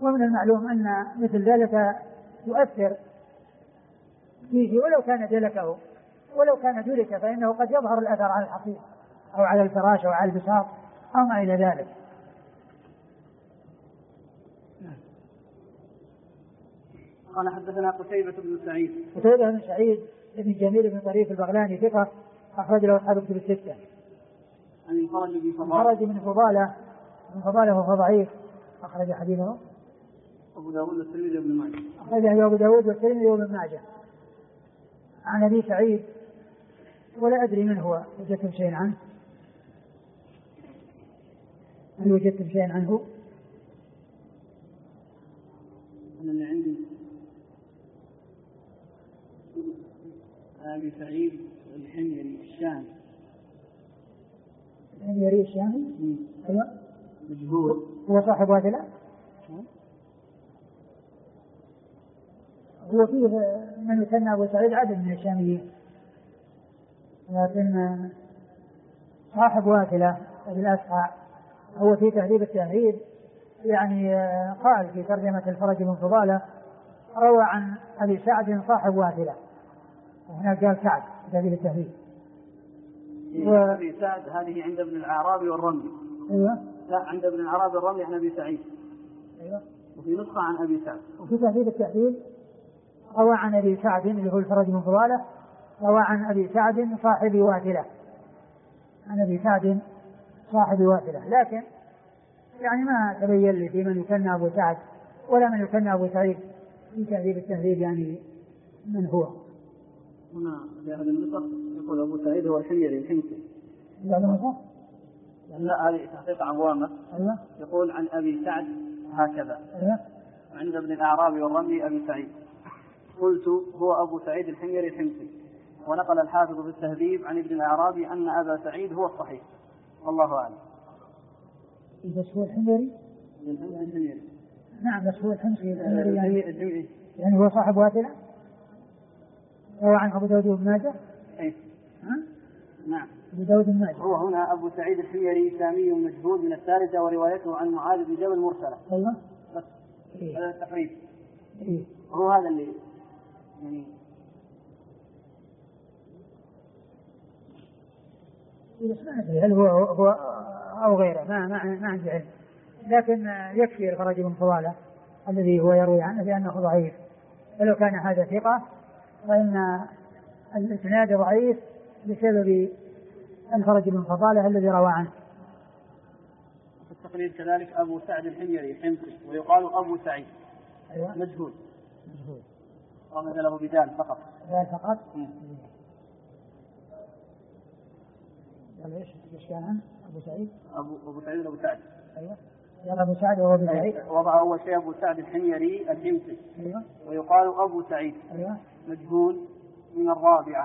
ومن المعلوم أن مثل ذلك يؤثر فيه ولو كان دلك فإنه قد يظهر الأثر على الحصير أو على الفراش أو على البساط أو ما إلى ذلك. قال حدثنا قتيبة بن سعيد بن جميل بن طريف البغلاني ثقة أخرج له أصحاب الكتب الستة. عن الفرج بن فضالة وهو ضعيف أخرج حديثه أبو داود والترمذي وابن ماجه. أخرجه أبو داود والترمذي وابن ماجه. عن أبي سعيد ولا أدري من هو، وجدتم شيئا عنه؟ هل وجدتم شيئا عنه؟ أنا اللي عندي أبي سعيد الحميري الشامي. الحميري الشامي؟ أيوة. مجهول. هو صاحب واثلة؟ هو فيه من يسمى أبو سعيد عدد من الشاميين، لكن صاحب واثلة بالأسحى هو في تهذيب التهذيب يعني قال في ترجمة الفرج بن فضالة روى عن أبي سعد صاحب واثلة، وهنا قال سعد في تهذيب التهذيب. أبي سعد هذه عند ابن الأعرابي والرملي. أيوة. لا، عند ابن الأعرابي والرملي عن أبي سعيد. أيوة. وفي نسخة عن أبي سعد. وفي تهذيب التهذيب روى عن أبي سعد اللي هو الفرج بن فضالة روى عن أبي سعد صاحب واثلة، عن أبي سعد صاحب واثلة، لكن يعني ما تبين لي في من يكنى أبو سعد ولا من يكنى أبو سعيد في تهذيب التهذيب يعني من هو. هنا في هذا النسخ يقول أبو سعيد هو الحميري الحمصي. لا، هذه تحقيق عوامة. أيوة. يقول عن أبي سعد هكذا. أيوة. عند ابن الأعرابي والرملي أبي سعيد. قلت هو أبو سعيد الحميري الحمصي. ونقل الحافظ في التهذيب عن ابن الأعرابي أن أبا سعيد هو الصحيح، والله أعلم. بس هو الحميري؟ نعم، بس هو الحمصي يعني هو صاحب واثلة. روى عن أبو داود بن ماجه. نعم، أبو داود بن ماجه. هو هنا أبو سعيد الحميري سامي مجهول من الثالثة، وروايته عن معاذ بن جبل مرسلة. أيوة. بس هذا التقريب. إيه. هو هذا اللي يعني ما أدري هل هو أو غيره، ما عندي علم، لكن يكفي الفرج بن فضالة الذي هو يروي عنه بأنه ضعيف، فلو كان هذا ثقة فإن الإسناد ضعيف بسبب الفرج بن فضالة الذي روى عنه. في التقريب كذلك أبو سعد الحميري حمصي، ويقال أبو سعيد. أيوة. مجهول. رمز له بدال فقط. بدال فقط. ايش كان ابو سعيد؟ ابو سعيد ابو سعد. ايوه. يا ابو سعد وهو ابو سعيد. وضع اول شيء ابو سعد الحميري الحمصي. ايوه. ويقال ابو سعيد. ايوه. مجهول من الرابعه.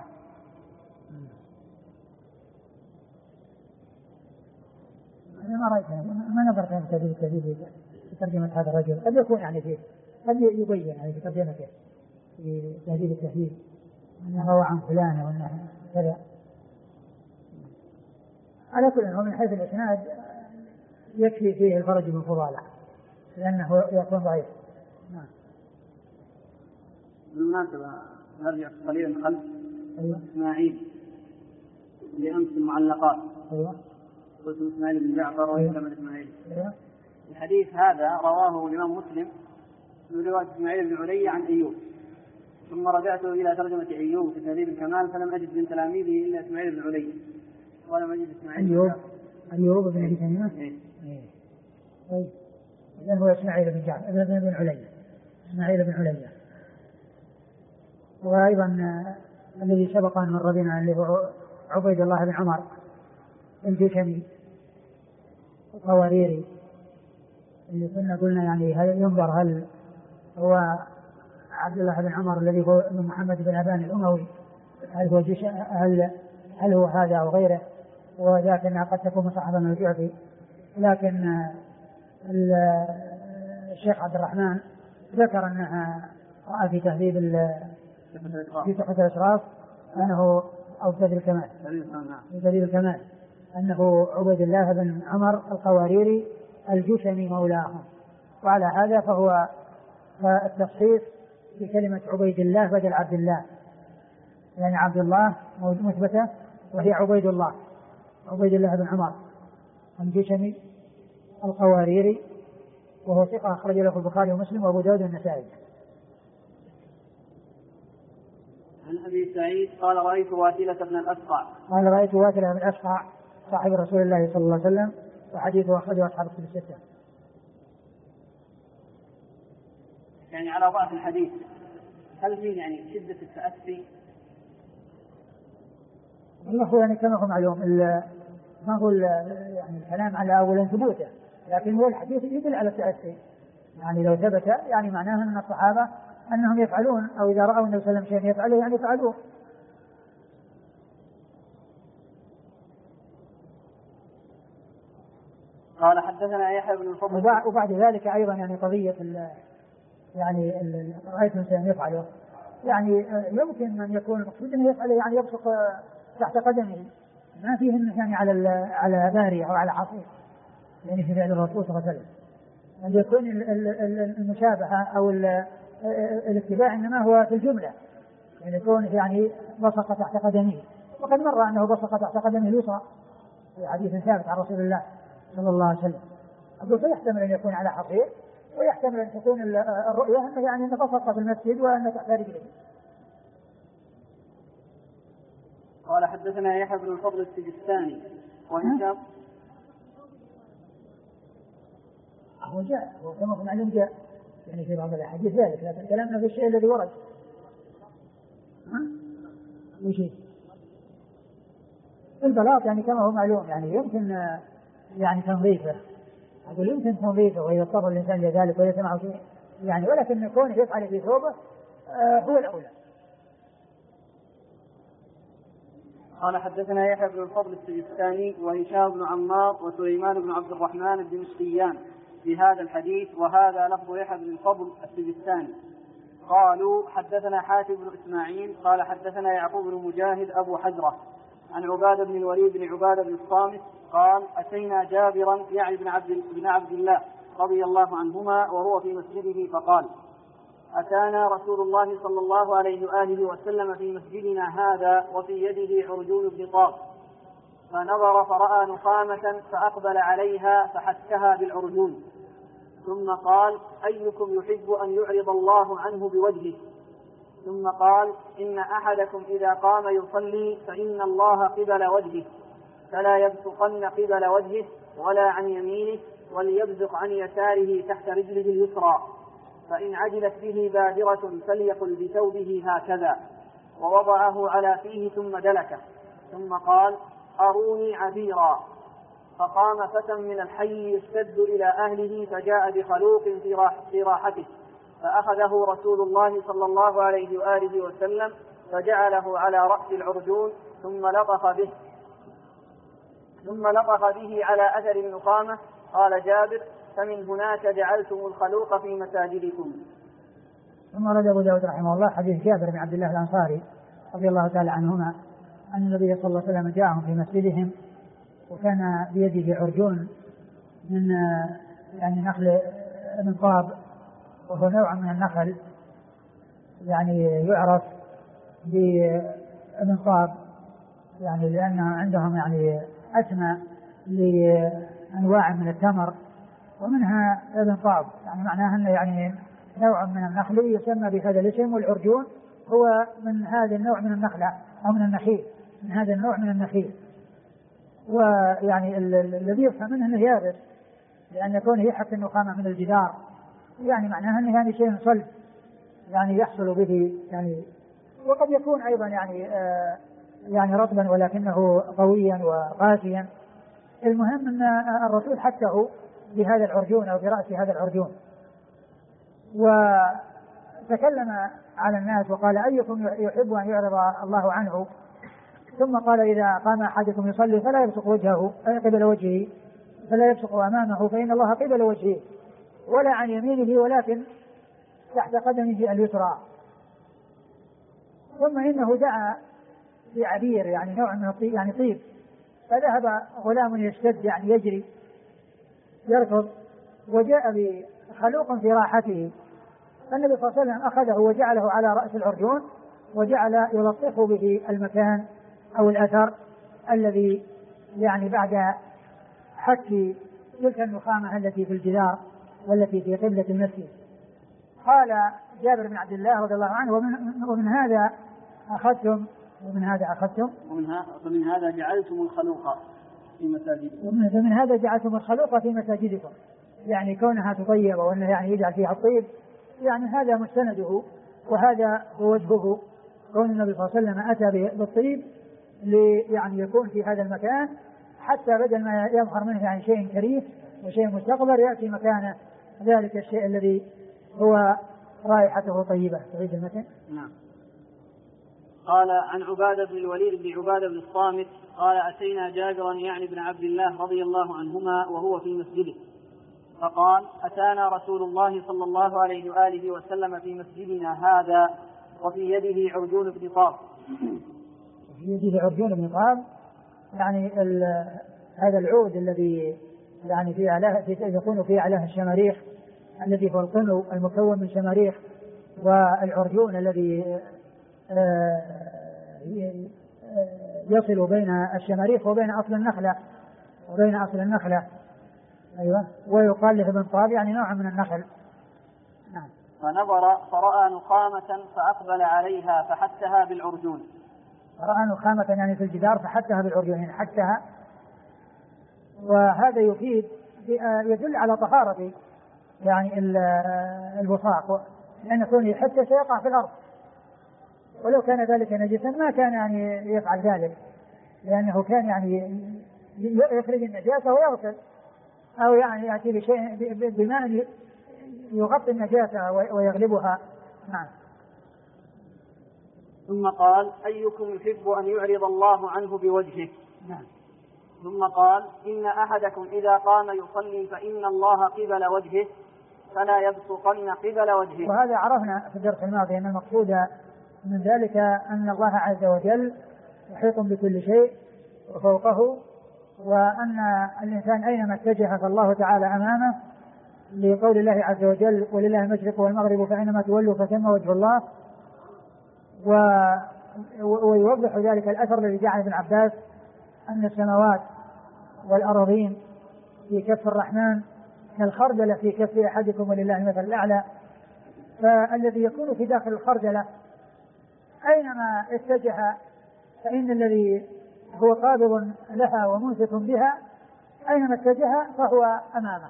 انا ما رايت، ما نظرت في التهذيب في ترجمه هذا الرجل، قد يكون يعني فيه، قد يبين يعني في ترجمته في تهذيب التهذيب انه روى عن فلان وانه كذا. على كل هو من حيث الإسناد يكفي فيه الفرج بن فضالة لأنه يكون ضعيف. نعم. بالمناسبة نرجع قليلا خلف. أيوة. إسماعيل لأمس المعلقات. أيوة. قلت إسماعيل بن جعفر ويسمى إسماعيل. أيوة. الحديث هذا رواه الإمام مسلم من رواية إسماعيل بن علي عن أيوب، ثم رجعت إلى ترجمة أيوب في تهذيب الكمال فلم أجد من تلاميذه إلا إسماعيل بن علي. ولم أجد إسماعيل. أيوب بن أبي تميمة. طيب إذن هو إسماعيل بن جعفر بن علي. إسماعيل بن علي. وأيضا الذي سبق أن مر بنا اللي هو عبيد الله بن عمر الجشمي القواريري اللي كنا قلنا يعني هل ينظر هل هو عبد الله بن عمر الذي هو ابن محمد بن أبان الأموي هل هو هذا أو غيره، ولكنها قد تكون مصاحبة من الجعفي، لكن الشيخ عبد الرحمن ذكر أنها رأى في تهذيب في تحفة الأشراف أنه أو تهذيب الكمال أنه عبيد الله بن عمر القواريري الجشمي مولاهم، وعلى هذا فهو التصحيف بكلمة عبيد الله بدل عبد الله، يعني عبد الله مثبتة وهي عبيد الله بن عمر الجشمي القواريري، وهو ثقة أخرج له البخاري ومسلم وأبو داود والنسائي. عن أبي سعيد قال رأيت واسلة بن الأسقع صاحب رسول الله صلى الله عليه وسلم، وحديثه أخرجه أصحاب الكتب الستة. يعني على ضعف الحديث هل فيه يعني شدة التأسي؟ والله يعني كما هو معلوم ما هو يعني الكلام على أولا ثبوته، لكن هو الحديث يدل على التأسي، يعني لو ثبت يعني معناه أن الصحابة أنهم يفعلون، أو إذا رأوا النبي صلى الله عليه وسلم شيئا يفعله يعني يفعلوه. قال حدثنا يحيى بن الفضل. وبعد ذلك أيضا يعني قضية يعني رأيت الإنسان يفعله، يعني يمكن أن يكون المقصود أنه يفعله يعني يبصق تحت قدمه، ما فيه أنه يعني على باري أو على حصير، يعني في فعل الرسول صلى الله عليه وسلم أن يكون المشابهة أو الاتباع إنما هو في الجملة، يعني يكون يعني بصق تحت قدمه، وقد مر أنه بصق تحت قدمه اليسرى في حديث ثابت عن رسول الله صلى الله عليه وسلم. أقول فيحتمل أن يكون على حصير، ويحتمل أن تكون الرؤية أنه يعني أنه بصق في المسجد وأنه تحت رجله. قال حدثنا يحيى بن الفضل السجستاني وهشام. هو جاء كما هو معلوم جاء يعني في بعض الأحاديث ذلك، لكن كلامنا في الشيء الذي ورد. وشيء البلاط يعني كما هو معلوم يعني يمكن يعني تنظيفه، أقول يمكن تنظيفه وإذا اضطر الإنسان لذلك وإذا سمعه شيء يعني، ولكن كونه يفعل في ثوبه هو الأولى. قال حدثنا يحيى بن الفضل السجستاني وهشام بن عمار وسليمان بن عبد الرحمن الدمشقيان في هذا الحديث، وهذا لفظ يحيى بن الفضل السجستاني. قالوا حدثنا حاتم بن إسماعيل قال حدثنا يعقوب بن مجاهد أبو حجرة عن عبادة بن الوليد بن عبادة بن الصامت قال أتينا جابرا يعني بن عبد الله رضي الله عنهما وهو في مسجده فقال أتانا رسول الله صلى الله عليه وآله وسلم في مسجدنا هذا وفي يده عرجون بن طاب، فنظر فرأى نخامة فأقبل عليها فحكها بالعرجون، ثم قال أيكم يحب أن يعرض الله عنه بوجهه؟ ثم قال إن أحدكم إذا قام يصلي فإن الله قبل وجهه، فلا يبصقن قبل وجهه ولا عن يمينه، وليبزق عن يساره تحت رجله اليسرى، فإن عجلت به بادرة فليقل بثوبه هكذا، ووضعه على فيه ثم دلكه، ثم قال أروني عبيرا، فقام فتى من الحي يشتد إلى أهله فجاء بخلوق في راحته، فأخذه رسول الله صلى الله عليه وآله وسلم فجعله على رأس العرجون ثم لطخ به على أثر النخامة. قال جابر فمن هناك جعلتم الخلوق في مساجدكم. ثم رد أبو داود رحمه الله حديث جابر بن عبد الله الأنصاري رضي الله تعالى عنهما أن النبي صلى الله عليه وسلم جاءهم في مسجدهم وكان بيده عرجون من يعني نخل منقاب، وهو نوع من النخل يعني يعرف بمنقاب يعني لأن عندهم يعني أسماء لأنواع من التمر ومنها المنقاب، يعني معناها أنه يعني نوع من النخل يسمى بهذا الاسم، والعرجون هو من هذا النوع من النخلة أو من النخيل، من هذا النوع من النخيل. ويعني الذي يفهم منه أنه يابس لأن يكون يحك النخامة من الجدار، يعني معناها أنه يعني شيء صلب يعني يحصل به يعني، وقد يكون أيضا يعني رطبا ولكنه قويا وقاسيا. المهم أن الرسول حكه بهذا العرجون أو برأس هذا العرجون، وتكلم على الناس وقال أيكم يحب أن يعرض الله عنه؟ ثم قال إذا قام أحدكم يصلي فلا يبصق وجهه قبل وجهه، فلا يبصق أمامه فإن الله قبل وجهه، ولا عن يمينه ولكن تحت قدمه اليسرى. ثم إنه دعا بعبير يعني نوع من الطيب يعني طيب، فذهب غلام يشتد يعني يجري يركض وجاء خلوق في راحته. فالنبي صلى الله عليه وسلم أخذه وجعله على رأس العرجون وجعل يلطف به المكان أو الأثر الذي يعني بعد حك تلك النخامة التي في الجدار والتي في قبلة المسجد. قال جابر بن عبد الله رضي الله عنه ومن هذا أخذتم ومن هذا جعلتم الخلوق في مساجدكم. ومن هذا جعلتم الخلوق في مساجدكم، يعني كونها تطيب وأنه يعني يجعل فيها الطيب، يعني هذا مستنده وهذا هو وجهه، كون النبي صلى الله عليه وسلم أتى بالطيب يعني يكون في هذا المكان حتى بدل ما يظهر منه يعني شيء كريم وشيء مستقبل يأتي مكانه ذلك الشيء الذي هو رائحته طيبة. تعيد المتن. نعم. قال عن عبادة بن الوليد بن عبادة بن الصامت قال أتينا جابرا يعني بن عبد الله رضي الله عنهما وهو في مسجده فقال أتانا رسول الله صلى الله عليه وآله وسلم في مسجدنا هذا وفي يده عرجون بن طاب. في يده عرجون بن طاب يعني هذا العود الذي يعني في أعلاه يكون في أعلاه الشماريخ الذي هو القنو المكون من شماريخ، والعرجون الذي يصل بين الشماريخ وبين أصل النخلة أيوة، ويقال له ابن طاب يعني نوع من النخل. نعم. فنظر فرأى نخامة فأقبل عليها فحتها بالعرجون. رأى نخامة يعني في الجدار فحتها بالعرجون، يعني حتها، وهذا يدل على طهارة يعني البصاق، لأن كونه حتى سيقع في الأرض، ولو كان ذلك نجسا ما كان يعني يفعل ذلك، لأنه كان يعني يخرج النجاسة ويغسل أو يعني يأتي بشيء بماء يغطي النجاسة ويغلبها. نعم. ثم قال أيكم يحب أن يعرض الله عنه بوجهه. نعم. ثم قال إن أحدكم إذا قام يصلي فإن الله قبل وجهه فلا يبصقن قبل وجهه. وهذا عرفنا في الدرس الماضي أن المقصود من ذلك أن الله عز وجل يحيط بكل شيء وفوقه، وأن الإنسان أينما اتجه فالله تعالى أمامه، لقول الله عز وجل ولله المشرق والمغرب فأينما تولوا فثم وجه الله. ويوضح ذلك الأثر الذي جاء عن ابن عباس أن السماوات والأراضين في كف الرحمن كالخردلة في كف أحدكم ولله المثل الأعلى. فالذي يكون في داخل الخردلة أينما اتجه فإن الذي هو قابض لها وممسك بها أينما اتجه فهو أمامه.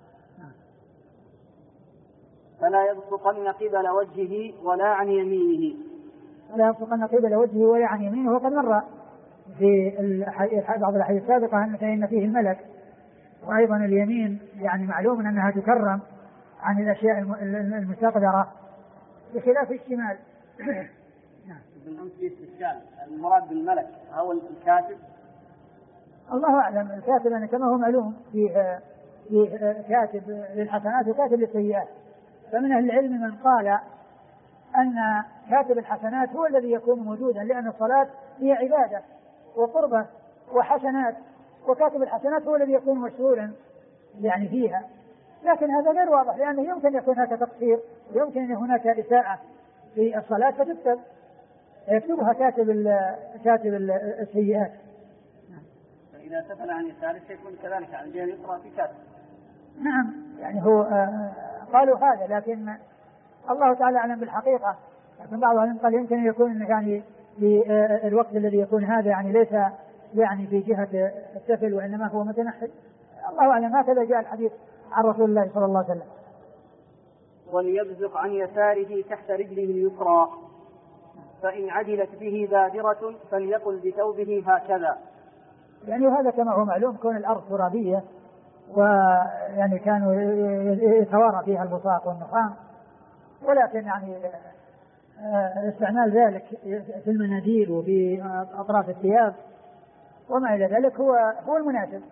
فلا يبصقن قبل وجهه ولا عن يمينه. ولا يبصقن قبل وجهه ولا عن يمينه. وقد مر في بعض الأحاديث السابقة فإن فيه الملك، وأيضا اليمين يعني معلوم أنها تكرم عن الأشياء المستقدرة بخلاف الشمال. بالأمس في استشكال المراد بالملك هو الكاتب. الله أعلم. الكاتب يعني كما هو معلوم في كاتب للحسنات وكاتب للسيئات، فمن أهل العلم من قال أن كاتب الحسنات هو الذي يكون موجودا، لأن الصلاة هي عبادة وقربة وحسنات، وكاتب الحسنات هو الذي يكون مشغولا يعني فيها. لكن هذا غير واضح، لأنه يمكن يكون هناك تقصير، يمكن أن هناك إساءة في الصلاة فتكتب يكتبها كاتب السيئات. فإذا سفل عن يساره سيكون كذلك عن الجهة اليسرى في كاتب. نعم، يعني هو قالوا هذا، لكن الله تعالى أعلم بالحقيقة. لكن بعضهم قال يمكن أن يكون يعني في الوقت الذي يكون هذا يعني ليس يعني في جهة السفل وإنما هو متنحي. الله أعلم. هكذا جاء الحديث عن رسول الله صلى الله عليه وسلم. وليبزق عن يساره تحت رجله اليسرى، فإن عدلت به بادرة فليقل بثوبه هكذا. يعني هذا كما هو معلوم كون الأرض ترابية، ويعني كانوا يتوارى فيها البصاق والنخام، ولكن يعني استعمال ذلك في المناديل وفي أطراف الثياب وما إلى ذلك هو المناسب،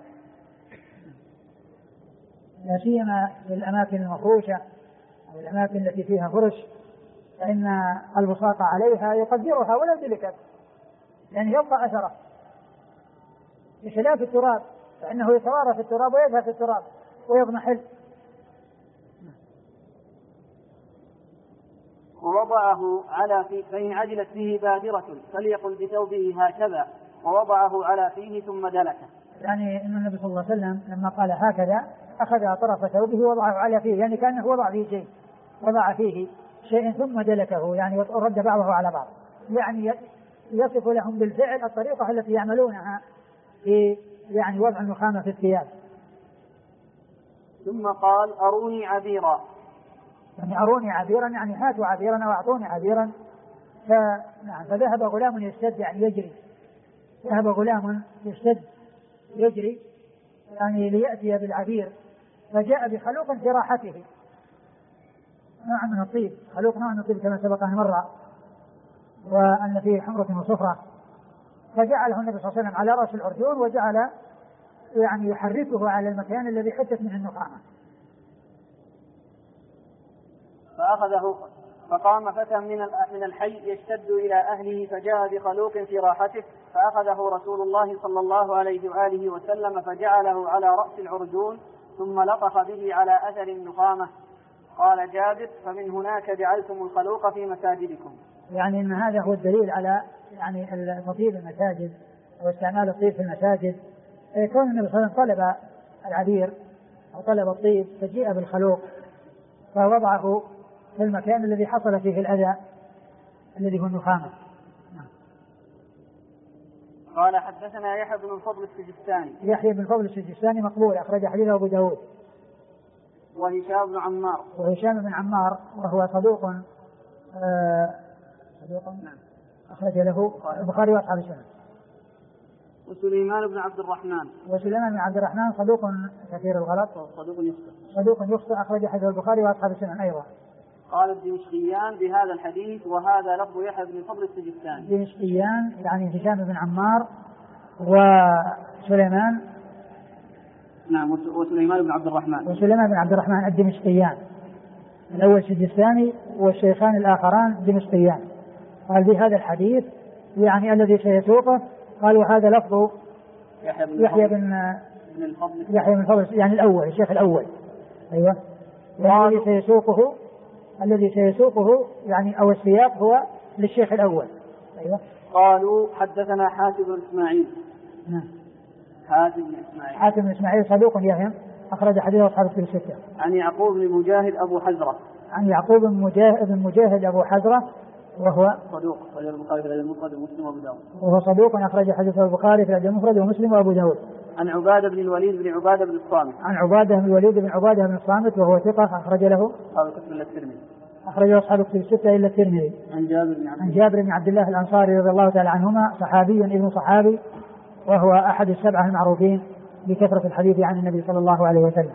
لا سيما في الأماكن المفروشة أو الأماكن التي فيها فرش، فإن البصاق عليها يقدرها ولا تلكت، يعني يبقى أثره، بخلاف التراب فإنه يتوارى في التراب ويذهب في التراب ويضمحل. ووضعه على فيه، فإن عجلت به بادرة فليقل بثوبه هكذا، ووضعه على فيه ثم دلكه. يعني أن النبي صلى الله عليه وسلم لما قال هكذا أخذ طرف ثوبه ووضعه على فيه، يعني كأنه وضع فيه شيء ثم دلكه، يعني رد بعضه على بعض، يعني يصف لهم بالفعل الطريقة التي يعملونها في يعني وضع النخامة في الثياب. ثم قال أروني عبيرا، يعني أروني عبيرا يعني هاتوا عبيرا أو أعطوني عبيرا. فذهب غلام يشتد يعني يجري، ذهب غلام يشتد يجري يعني ليأتي بالعبير، فجاء بخلوق في راحته، نوع من الطيب، خلوق نوع من الطيب كما سبق مرة، وأن فيه حمرة وصفرة، فجعله النبي صلى الله عليه وسلم على رأس العرجون وجعل يعني يحركه على المكان الذي حدث منه النخامة. فأخذه، فقام فتى من الحي يشتد إلى أهله فجاء بخلوق في راحته، فأخذه رسول الله صلى الله عليه وآله وسلم فجعله على رأس العرجون ثم لطخ به على أثر النخامة. قال جابر فمن هناك جعلتم الخلوق في مساجدكم. يعني أن هذا هو الدليل على يعني تطيب المساجد واستعمال الطيب في المساجد. كون النبي صلى الله عليه وسلم طلب العبير أو طلب الطيب فجيء بالخلوق فوضعه في المكان الذي حصل فيه الأذى الذي هو النخامة. قال حدثنا يحيى بن الفضل السجستاني. يحيى بن الفضل السجستاني مقبول، أخرج حديثه أبو داود. وهشام بن عمار. وهشام بن عمار وهو صدوق نعم أخرج له البخاري وأصحاب السنن. وسليمان بن عبد الرحمن. وسليمان بن عبد الرحمن صدوق كثير الغلط، صدوق يخطئ، أخرج حديث البخاري وأصحاب السنن أيضا. قال الدمشقيان بهذا الحديث وهذا لفظ يحيى بن الفضل السجستاني. الدمشقيان يعني هشام بن عمار وسليمان، نعم، وسليمان بن عبد الرحمن. وسليمان بن عبد الرحمن الدمشقيان، الأول السجستاني والشيخان الآخران دمشقيان. قال بهذا الحديث يعني الذي سيسوقه، قال وهذا لفظ يحيى بن الفضل يعني الأول الشيخ الأول. أيوة، الذي سيسوقه يعني أو السياق هو للشيخ الأول. أيوة. قالوا حدثنا حاتم بن إسماعيل. نعم. حاتم بن إسماعيل صدوق يهم، أخرج حديثه أصحاب الكتب الستة. عن يعقوب بن مجاهد أبو حزرة. عن يعقوب بن مجاهد أبو حزرة وهو صدوق، أخرج البخاري في المفرد ومسلم وأبو داود. وهو صدوق أخرج حديثه البخاري في المفرد ومسلم وأبو داود. عن عبادة بن الوليد بن عبادة بن الصامت. عن عبادة بن الوليد بن عبادة بن الصامت وهو ثقة، أخرج له أصحاب الكتب إلا الترمذي. أخرجه أصحاب الكتب الستة إلا الترمذي. عن جابر بن عبد الله الأنصاري رضي الله تعالى عنهما، صحابي ابن صحابي، وهو أحد السبعة المعروفين بكثرة الحديث عن النبي صلى الله عليه وسلم.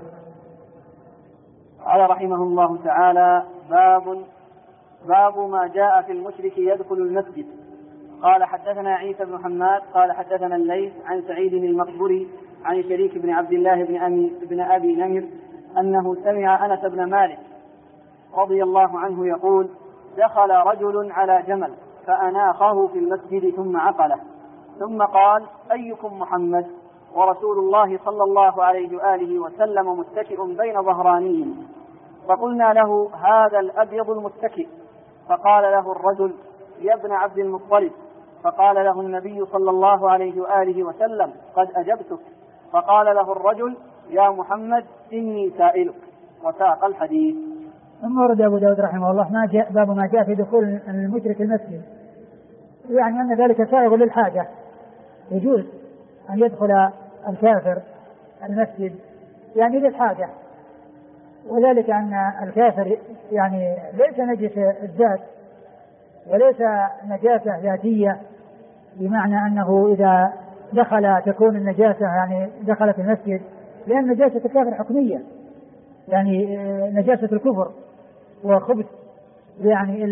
قال رحمه الله تعالى: باب ما جاء في المشرك يدخل المسجد. قال حدثنا عيسى بن حماد قال حدثنا الليث عن سعيد المقبري عن شريك بن عبد الله بن أبي نمر أنه سمع أنس بن مالك رضي الله عنه يقول: دخل رجل على جمل فأناخه في المسجد ثم عقله، ثم قال: أيكم محمد؟ ورسول الله صلى الله عليه وآله وسلم متكئ بين ظهرانيهم، فقلنا له: هذا الأبيض المتكئ. فقال له الرجل: يا ابن عبد المطلب. فقال له النبي صلى الله عليه وآله وسلم: قد أجبتك. فقال له الرجل: يا محمد إني سائلك. وساق الحديث. ثم ورد أبو داود رحمه الله باب ما جاء في دخول المشرك المسجد، يعني أن ذلك سائغ للحاجة، يجوز أن يدخل الكافر المسجد يعني للحاجة، وذلك أن الكافر يعني ليس نجس الذات وليس نجاسة ذاتية، بمعنى أنه إذا دخل تكون النجاسة يعني دخل في المسجد، لأن نجاسة الكافر حكمية، يعني نجاسة الكفر وخبث يعني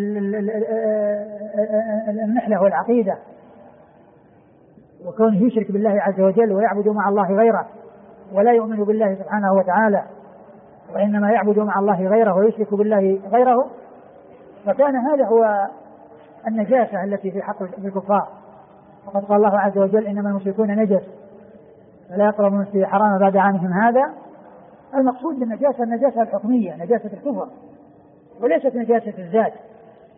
النحلة والعقيدة، وكونه يشرك بالله عز وجل ويعبد مع الله غيره ولا يؤمن بالله سبحانه وتعالى، وإنما يعبد مع الله غيره ويشرك بالله غيره، فكان هذا هو النجاسة التي في حق الكفار. وقد قال الله عز وجل: إنما المشركون نجس فلا يقربوا المسجد الحرام بعد عامهم هذا. المقصود بالنجاسة النجاسة الحكمية، نجاسة الكفر، وليست نجاسة الذات،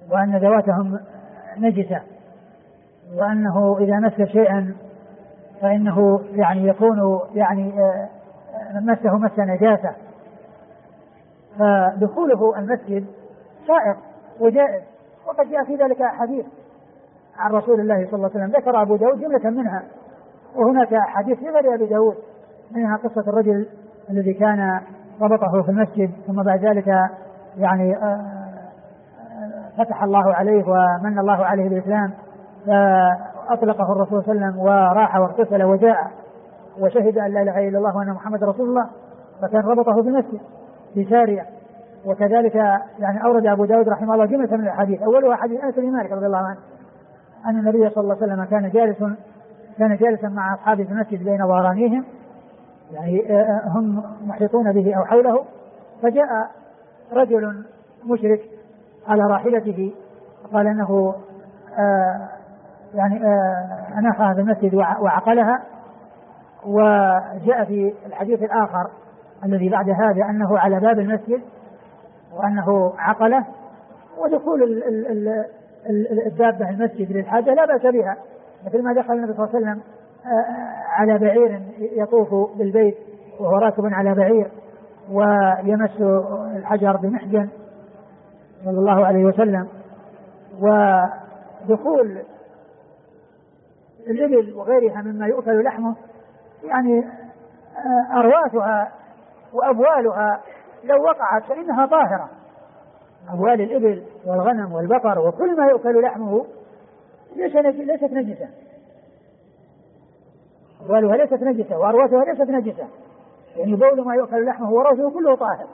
وأن ذواتهم نجسة، وأنه إذا مس شيئا فإنه يعني يكون يعني مسه مس نجاسة، فدخوله المسجد سائق وجائز. وقد جاء في ذلك أحاديث عن رسول الله صلى الله عليه وسلم، ذكر أبو داود جملة منها، وهناك أحاديث في غير أبي داود، منها قصة الرجل الذي كان ربطه في المسجد ثم بعد ذلك يعني فتح الله عليه ومن الله عليه بالإسلام، فأطلقه الرسول صلى الله عليه وسلم وراح واغتسل وجاء وشهد أن لا إله إلا الله وأن محمد رسول الله، فكان ربطه في المسجد في سارية. وكذلك يعني أورد أبو داود رحمه الله جملة من الحديث، أولها حديث أنس بن مالك رضي الله عنه أن النبي صلى الله عليه وسلم كان جالسا مع أصحابه في المسجد بين ظهرانيهم، يعني هم محيطون به أو حوله، فجاء رجل مشرك على راحلته قال أنه أناخها في المسجد وعقلها. وجاء في الحديث الآخر الذي بعد هذا أنه على باب المسجد وأنه عقله. ودخول الدابة المسجد للحاجة لا بأس بها، مثل ما دخل النبي صلى الله عليه وسلم على بعير يطوف بالبيت وهو راكب على بعير ويمس الحجر بمحجن صلى الله عليه وسلم. ودخول الإبل وغيرها مما يؤكل لحمه يعني أرواثها وأبوالها لو وقعت فإنها طاهرة، أبوال الإبل والغنم والبقر وكل ما يؤكل لحمه ليست نجسة، أبوالها ليست نجسة وأرواثها ليست نجسة، يعني بول ما يؤكل لحمه وروثه كله طاهر.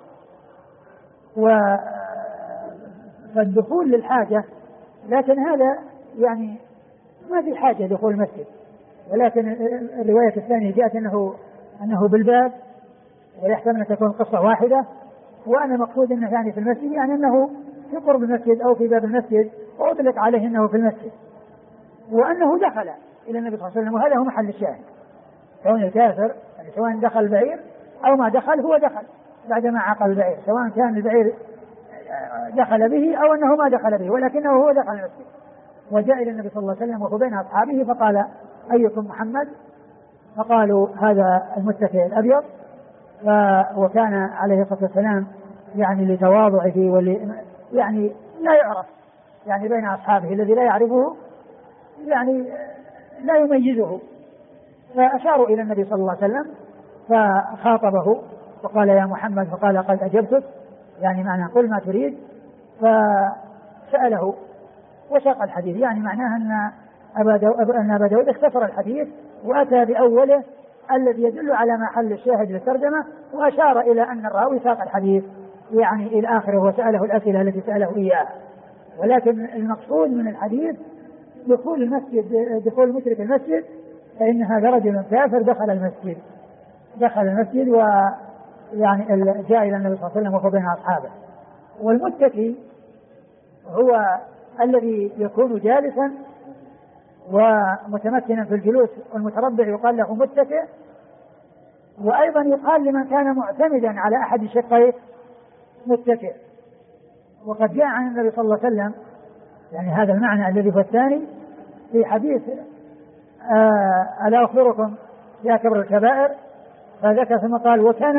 فالدخول للحاجة، لكن هذا يعني ما في حاجة دخول المسجد، ولكن الرواية الثانية جاءت أنه بالباب، ويحتمل أن تكون قصة واحدة، وأنا مقصود أنه يعني في المسجد يعني أنه في قرب المسجد أو في باب المسجد، وأطلق عليه أنه في المسجد، وأنه دخل إلى النبي صلى الله عليه وسلم، وهذا هو محل الشاهد. كون الكافر يعني سواء دخل البعير أو ما دخل هو دخل بعدما عقل البعير، سواء كان البعير دخل به أو أنه ما دخل به، ولكنه هو دخل المسجد. وجاء إلى النبي صلى الله عليه وسلم وهو بين أصحابه فقال أيكم محمد؟ فقالوا هذا المتكئ الأبيض. وكان عليه الصلاة والسلام يعني لتواضعه يعني لا يعرف يعني بين أصحابه، الذي لا يعرفه يعني لا يميزه، فأشاروا إلى النبي صلى الله عليه وسلم فخاطبه وقال يا محمد، فقال قد أجبتك، يعني معنى قل ما تريد. فسأله وساق الحديث، يعني معناه أن أبا داود اختصر الحديث وأتى بأوله الذي يدل على محل الشاهد للترجمة، وأشار إلى أن الراوي ساق الحديث يعني إلى آخره وسأله الأسئلة التي سأله إياها. ولكن المقصود من الحديث دخول المشرك المسجد، فإن هذا رجل كافر دخل المسجد ويعني جاء إلى النبي صلى الله عليه وسلم وهو بين أصحابه. والمتكي هو الذي يكون جالسا ومتمكنا في الجلوس، والمتربع يقال له متكئ. وأيضا يقال لمن كان معتمدا على أحد الشقين متكئ. وقد جاء عن النبي صلى الله عليه وسلم يعني هذا المعنى الذي هو الثاني في حديث ألا أخبركم بأكبر الكبائر، فذكر ثم قال وكان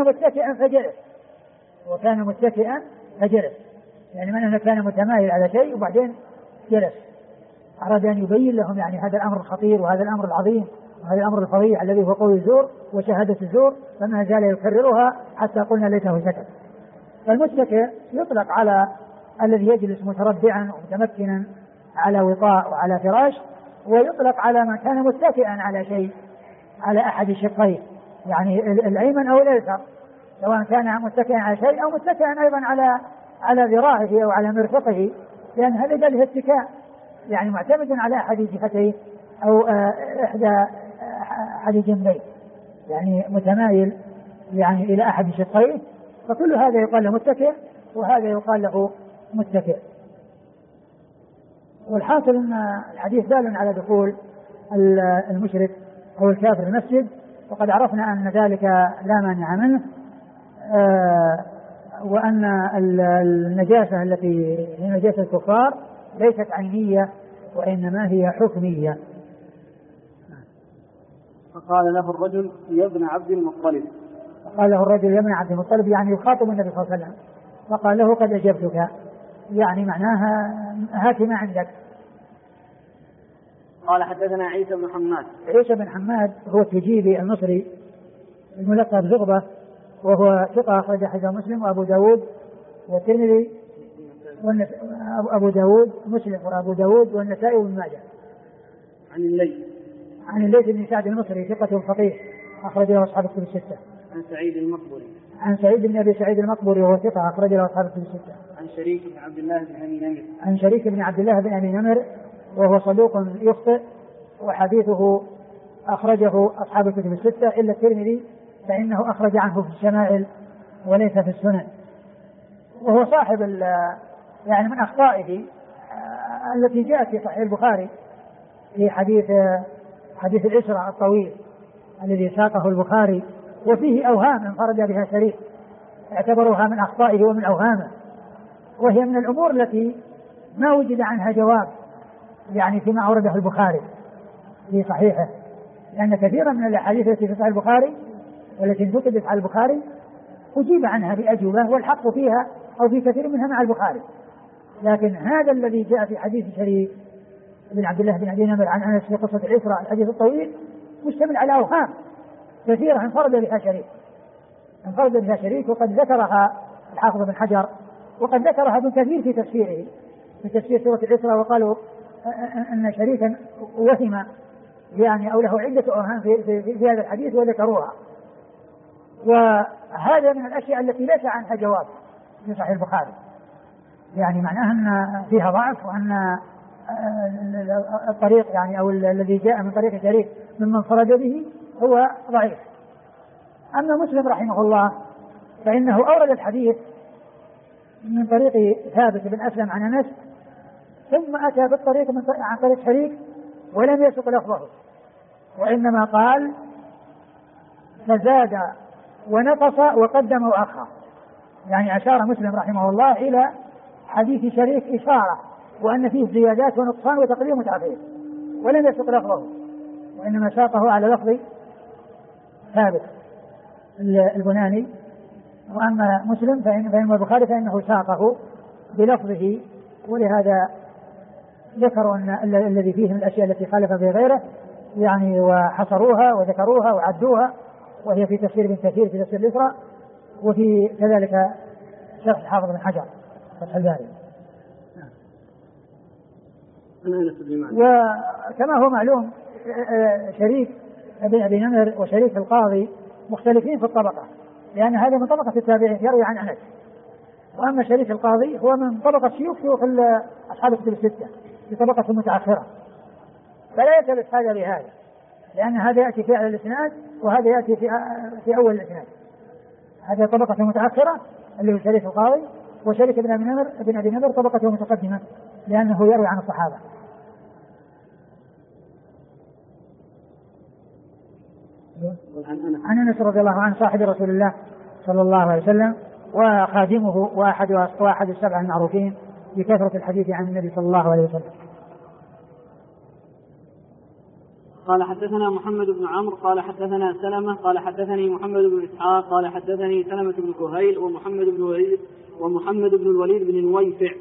متكئا فجلس، يعني من أنه كان متمايل على شيء وبعدين جلس. أراد أن يبين لهم يعني هذا الأمر الخطير وهذا الأمر العظيم وهذا الأمر الفظيع الذي هو قول الزور وشهادة الزور، فما زال يكررها حتى قلنا ليته سكت. فالمتكئ يطلق على الذي يجلس متربعا ومتمكنا على وطاء وعلى فراش، ويطلق على من كان متكئا على شيء على أحد الشقين، يعني الأيمن أو الأيسر، سواء كان متكئا على شيء أو متكئا أيضا على ذراعه أو على مرفقه، لأن هذا له اتكاء، يعني معتمد على أحد جهتين أو أحد جنبيه، يعني متمايل يعني إلى أحد شقيه، فكل هذا يقال له متكئ وهذا يقال له متكئ. والحاصل أن الحديث دال على دخول المشرك أو الكافر المسجد، وقد عرفنا أن ذلك لا مانع منه، وأن النجاسة التي هي نجاسة الكفار ليست عينية وإنما هي حكمية. فقال له الرجل يا ابن عبد المطلب. فقال له الرجل يا ابن عبد المطلب يعني يخاطب النبي صلى الله عليه وسلم، فقال له قد أجبتك، يعني معناها هات ما عندك. قال حدثنا عيسى بن حماد. عيسى بن حماد هو التجيبي المصري الملقب زغبة، وهو ثقة أخرج حديثه مسلم وأبو داود والترمذي أبو داود مسلم وأبو داود والنسائي وابن ماجه. عن الليث بن سعد المصري ثقة فقيه أخرج له أصحاب الكتب الستة. عن سعيد المقبري. عن سعيد بن أبي سعيد المقبري وهو ثقة أخرج له أصحاب الكتب الستة. عن شريك بن عبد الله بن أبي نمر. عن شريك بن عبد الله بن أبي نمر وهو صدوق يخطئ، وحديثه أخرجه أصحاب الكتب الستة إلا الترمذي فإنه أخرج عنه في الشمائل وليس في السنن. وهو صاحب يعني من أخطائه التي جاءت في صحيح البخاري في حديث الإسراء الطويل الذي ساقه البخاري، وفيه أوهام انفرد بها شريك اعتبروها من أخطائه ومن أوهامه، وهي من الأمور التي ما وجد عنها جواب يعني فيما أورده البخاري في صحيحه، لأن كثيرا من الأحاديث التي في صحيح البخاري والتي انتقدت على البخاري أجيب عنها بأجوبة والحق فيها أو في كثير منها مع البخاري. لكن هذا الذي جاء في حديث شريك بن عبد الله بن أبي نمر عن أنس في قصة الإسراء الحديث الطويل مشتمل على أوهام كثيرة انفرد بها شريك وقد ذكرها الحافظ بن حجر وقد ذكرها ابن كثير في تفسيره في تفسير سورة الإسراء، وقالوا أن شريكا وهم يعني أو له عدة أوهام في هذا الحديث وذكروها. وهذا من الأشياء التي ليس عنها جواب في صحيح البخاري، يعني معناها أن فيها ضعف وأن الطريق يعني أو الذي جاء من طريق شريك ممن انفرد به هو ضعيف. أما مسلم رحمه الله فإنه أورد الحديث من طريق ثابت بن أسلم عن أنس، ثم أتى بالطريق عن طريق شريك ولم يسق لفظه، وإنما قال فزاد ونقص وقدم وأخر، يعني أشار مسلم رحمه الله إلى حديث شريك إشارة وأن فيه زيادات ونقصان وتقديم وتأخير، ولم يسق لفظه وإنما ساقه على لفظ ثابت البناني. وأما مسلم فإن البخاري فإنه ساقه بلفظه، ولهذا ذكروا أن الذي فيه من الأشياء التي خالف في غيره يعني وحصروها وذكروها وعدوها، وهي في تفسير ابن كثير في تفسير الإسراء، وفي كذلك شرح الحافظ بن حجر فتح الباري. وكما هو معلوم شريك ابن أبي نمر وشريك القاضي مختلفين في الطبقة، لأن هذا من طبقة التابعين يروي عن أنس، وأما شريك القاضي هو من طبقة شيوخ أصحاب الكتب الستة في طبقة متأخرة، فلا يلتبس هذا بهذا، لأن هذا يأتي في أعلى الإسناد وهذا يأتي في أول الإسناد. هذا طبقة متأخرة اللي هو شريك القاضي، وشريك ابن أبي نمر طبقة متقدمة لأنه يروي عن الصحابة. عن أنس رضي الله عنه صاحب رسول الله صلى الله عليه وسلم وخادمه وأحد السبعة المعروفين بكثرة الحديث عن النبي صلى الله عليه وسلم. قال حدثنا محمد بن عمرو قال حدثنا سلمة قال حدثني محمد بن إسحاق قال حدثني سلمة بن كهيل ومحمد بن الوليد بن نويفع.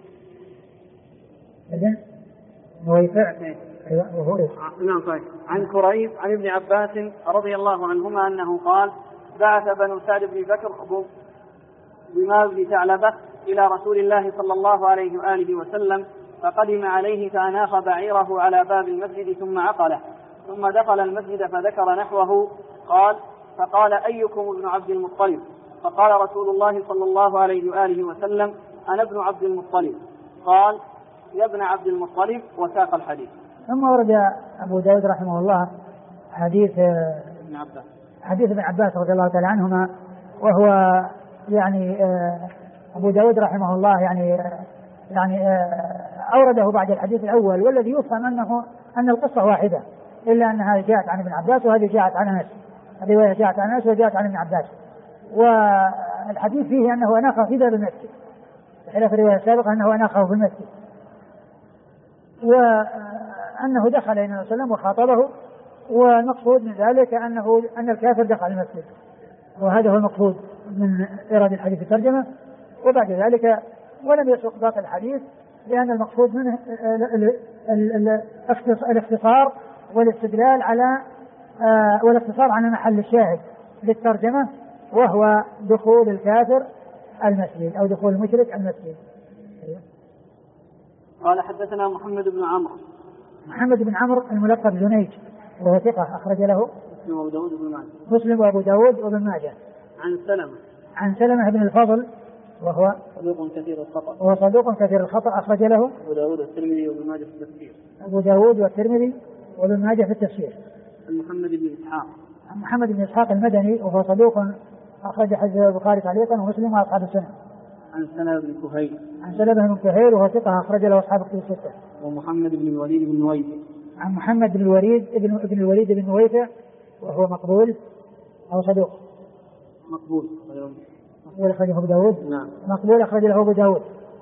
نويفع نعم صحيح. عن كريب عن ابن عباس رضي الله عنهما أنه قال بعث بنو سعد بن بكر بما بن ثعلبة إلى رسول الله صلى الله عليه وآله وسلم، فقدم عليه فأناخ بعيره على باب المسجد ثم عقله، ثم دخل المسجد فذكر نحوه. فقال أيكم ابن عبد المطلب؟ فقال رسول الله صلى الله عليه وآله وسلم أنا ابن عبد المطلب. قال يا ابن عبد المطلب، وساق الحديث. ثم ورد أبو داود رحمه الله حديث ابن عباس رضي الله تعالى عنهما، وهو يعني أبو داود رحمه الله يعني أورده بعد الحديث الأول، والذي يفهم أن القصة واحدة، إلا أنها جاءت عن ابن عباس وهذه جاءت عن أنس، هذه جاءت عن أنس وجاءت عن ابن عباس. والحديث فيه أنه أناخه في باب المسجد، بخلاف الرواية السابقة أنه أناخه في المسجد. وأنه دخل إلى النبي صلى الله عليه وسلم وخاطبه، والمقصود من ذلك أن الكافر دخل المسجد، وهذا هو المقصود من إرادة الحديث الترجمة. وبعد ذلك ولم يسوق باقي الحديث، لأن المقصود منه الاختصار والاستدلال على والاقتصار على محل الشاهد للترجمة، وهو دخول الكافر المسجد أو دخول المشرك المسجد. قال حدثنا محمد بن عمرو. محمد بن عمرو الملقب جنيج، وهو ثقة أخرج له مسلم وأبو داود وابن ماجه. عن سلمة بن الفضل وهو صدوق كثير الخطأ أخرج له أبو داود والترمذي وابن ماجه في التفسير. أبو داود والترمذي وابن ماجه في التفسير. محمد بن إسحاق المدني وهو صدوق أخرج حديث البخاري تعليقا ومسلم وأصحاب السنة. عن سلمة بن كهيل وهو ثقة أخرج له أصحاب الكتب الستة. ومحمد بن الوليد بن نويفع. عن محمد بن الوليد بن نويفع وهو مقبول أو صدوق؟ مقبول أخرجه أبو داود. نعم. مقبول أخرج له أبو داود.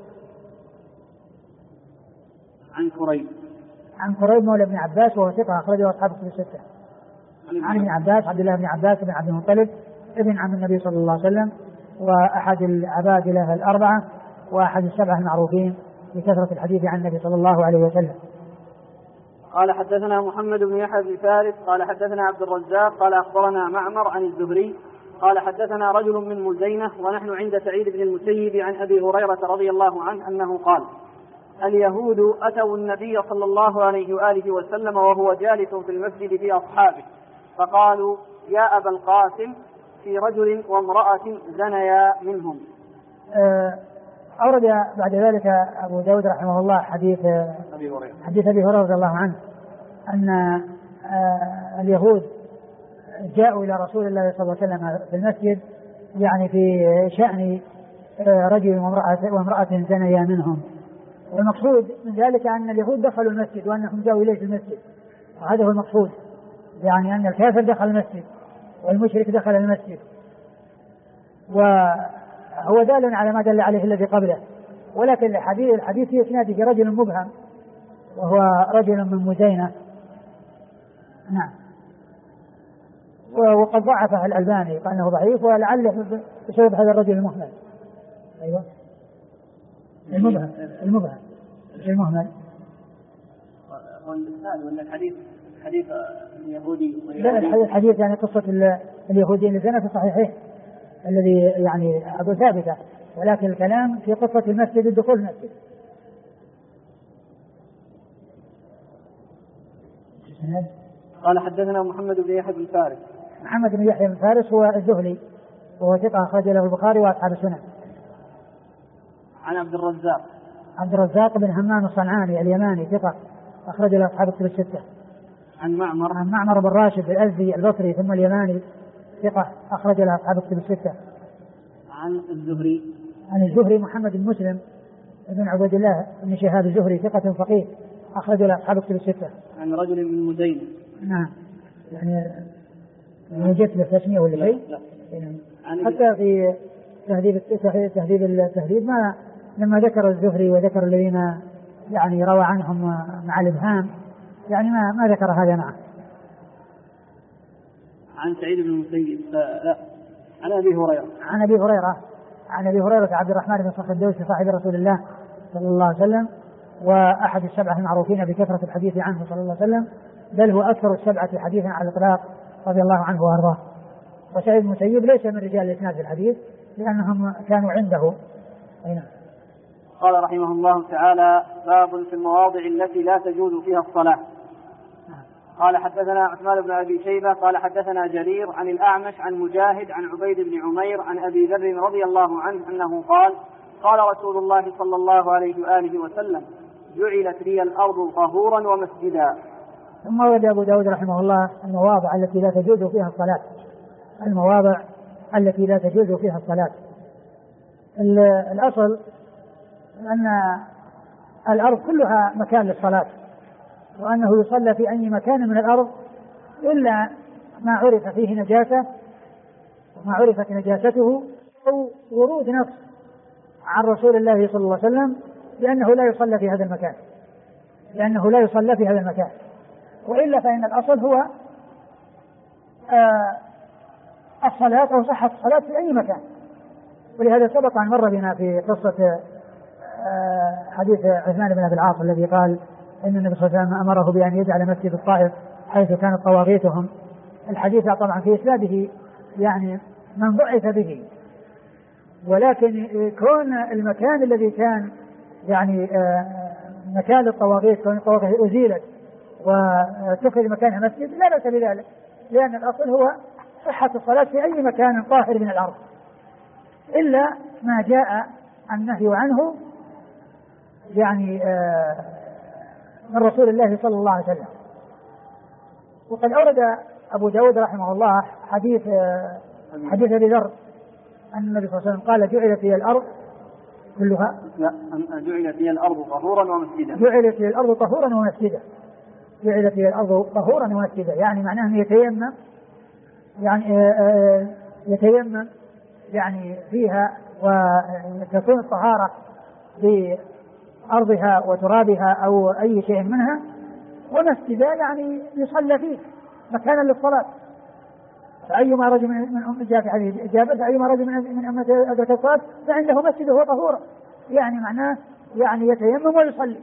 عن كريب مولى ابن عباس وهو ثقة أخرجه أصحاب الكتب الستة. عن ابن عباس عبد الله بن عباس بن عبد المطلب ابن عم النبي صلى الله عليه وسلم، وأحد العبادلة الأربعة، وأحد السبعة المعروفين بكثرة الحديث عن النبي صلى الله عليه وسلم. قال حدثنا محمد بن يحيى بن فارس قال حدثنا عبد الرزاق قال أخبرنا معمر عن الزهري قال حدثنا رجل من مزينة ونحن عند سعيد بن المسيب عن أبي هريرة رضي الله عنه أنه قال: اليهود أتوا النبي صلى الله عليه وآله وسلم وهو جالس في المسجد في أصحابه، فقالوا: يا أبا القاسم، في رجل وامرأة زنيا منهم. أورد بعد ذلك أبو داود رحمه الله حديث أبي هريرة رضي الله عنه أن اليهود جاءوا إلى رسول الله صلى الله عليه وسلم في المسجد، يعني في شأن رجل وامرأة زنيا منهم. والمقصود من ذلك أن اليهود دخلوا المسجد وأنهم جاءوا إليه في المسجد، وهذا هو المقصود، يعني أن الكافر دخل المسجد والمشرك دخل المسجد، وهو دال على ما دل عليه الذي قبله. ولكن الحديث في إسناده رجل مبهم وهو رجل من مزينة. نعم. وقد ضعفه الألباني قال أنه ضعيف، ولعله بسبب هذا الرجل المهمل. أيوة المهمل. ولا حديث اليهودي؟ لا، الحديث يعني قصة اليهودي اللي كان في صحيحه الذي يعني أبو ثابتة، ولكن الكلام في قصة المسجد، الدخول المسجد. قال حدثنا محمد بن يحيى بن فارس. محمد بن يحيى بن فارس هو الزهري وهو ثقة أخرج له البخاري وأصحاب السنن. عن عبد الرزاق بن همام الصنعاني اليماني ثقة أخرج له أصحاب الكتب الستة. عن معمر بن راشد الأزدي البصري ثم اليماني ثقة أخرج له أصحاب الكتب الستة. عن الزهري محمد بن مسلم بن عبد الله بن شهاب الزهري ثقة فقيه أخرج له أصحاب الكتب الستة. عن رجل من مزينة. نعم، يعني وجدت له تسمية ولا شيء؟ حتى في تهذيب ما لما ذكر الزهري وذكر الذين يعني روى عنهم مع الإبهام، يعني ما ذكر هذا معه. عن سعيد بن المسيب. لا، عن أبي هريرة عبد الرحمن بن صخر الدوسي صاحب رسول الله صلى الله عليه وسلم، وأحد السبعة المعروفين بكثرة الحديث عنه صلى الله عليه وسلم، بل هو أكثر السبعة حديثا على الإطلاق رضي الله عنه وأرضاه. وسعيد بن المسيب ليس من رجال الإسناد الحديث لأنهم كانوا عنده. قال رحمه الله تعالى: باب في المواضع التي لا تجوز فيها الصلاة. قال حدثنا عثمان بن أبي شيبة قال حدثنا جرير عن الأعمش عن مجاهد عن عبيد بن عمير عن أبي ذر رضي الله عنه أنه قال: قال رسول الله صلى الله عليه وآله وسلم: جعلت لي الأرض طهورا ومسجدا. ثم ورد أبو داود رحمه الله المواضع التي لا تجوز فيها الصلاة. الأصل أن الأرض كلها مكان للصلاة، وأنه يصلى في أي مكان من الأرض إلا ما عرف فيه نجاسة وما عرفت نجاسته أو ورود نص عن رسول الله صلى الله عليه وسلم بأنه لا يصلى في هذا المكان. لأنه لا يصلى في هذا المكان، وإلا فإن الأصل هو الصلاة أو صحة الصلاة في أي مكان. ولهذا سبق أن مر بنا في قصة حديث عثمان بن أبي العاص الذي قال إن النبي صلى الله عليه وسلم أمره بأن يجعل مسجد الطائف حيث كانت طواغيتهم. الحديث طبعا في إسناده يعني من ضعف به، ولكن كون المكان الذي كان يعني مكان الطواغيت، كون الطواغيت أزيلت وتخرج مكانها مسجد لا بأس بذلك، لأن الأصل هو صحة الصلاة في أي مكان طاهر من الأرض، إلا ما جاء النهي عنه يعني من رسول الله صلى الله عليه وسلم. وقد أورد أبو داود رحمه الله حديث أبي ذر أن النبي صلى الله عليه وسلم قال جعلت لي الأرض كلها، لا، جعلت لي الأرض طهورا ومسجدا. جعلت لي الأرض طهورا ومسجدا، جعلت لي الأرض طهورا ومسجدا، يعني معناه أنه يتيمم، يعني يتيمم يعني فيها وتكون الطهارة بأرضها وترابها أو أي شيء منها، ومسجدا يعني يصلى فيه مكانا للصلاة. فأيما رجل من أمة جاء في حديث إجابة فأيما رجل من أمة أدرك الصلاة فعنده مسجد وهو طهورا، يعني معناه يعني يتيمم ويصلي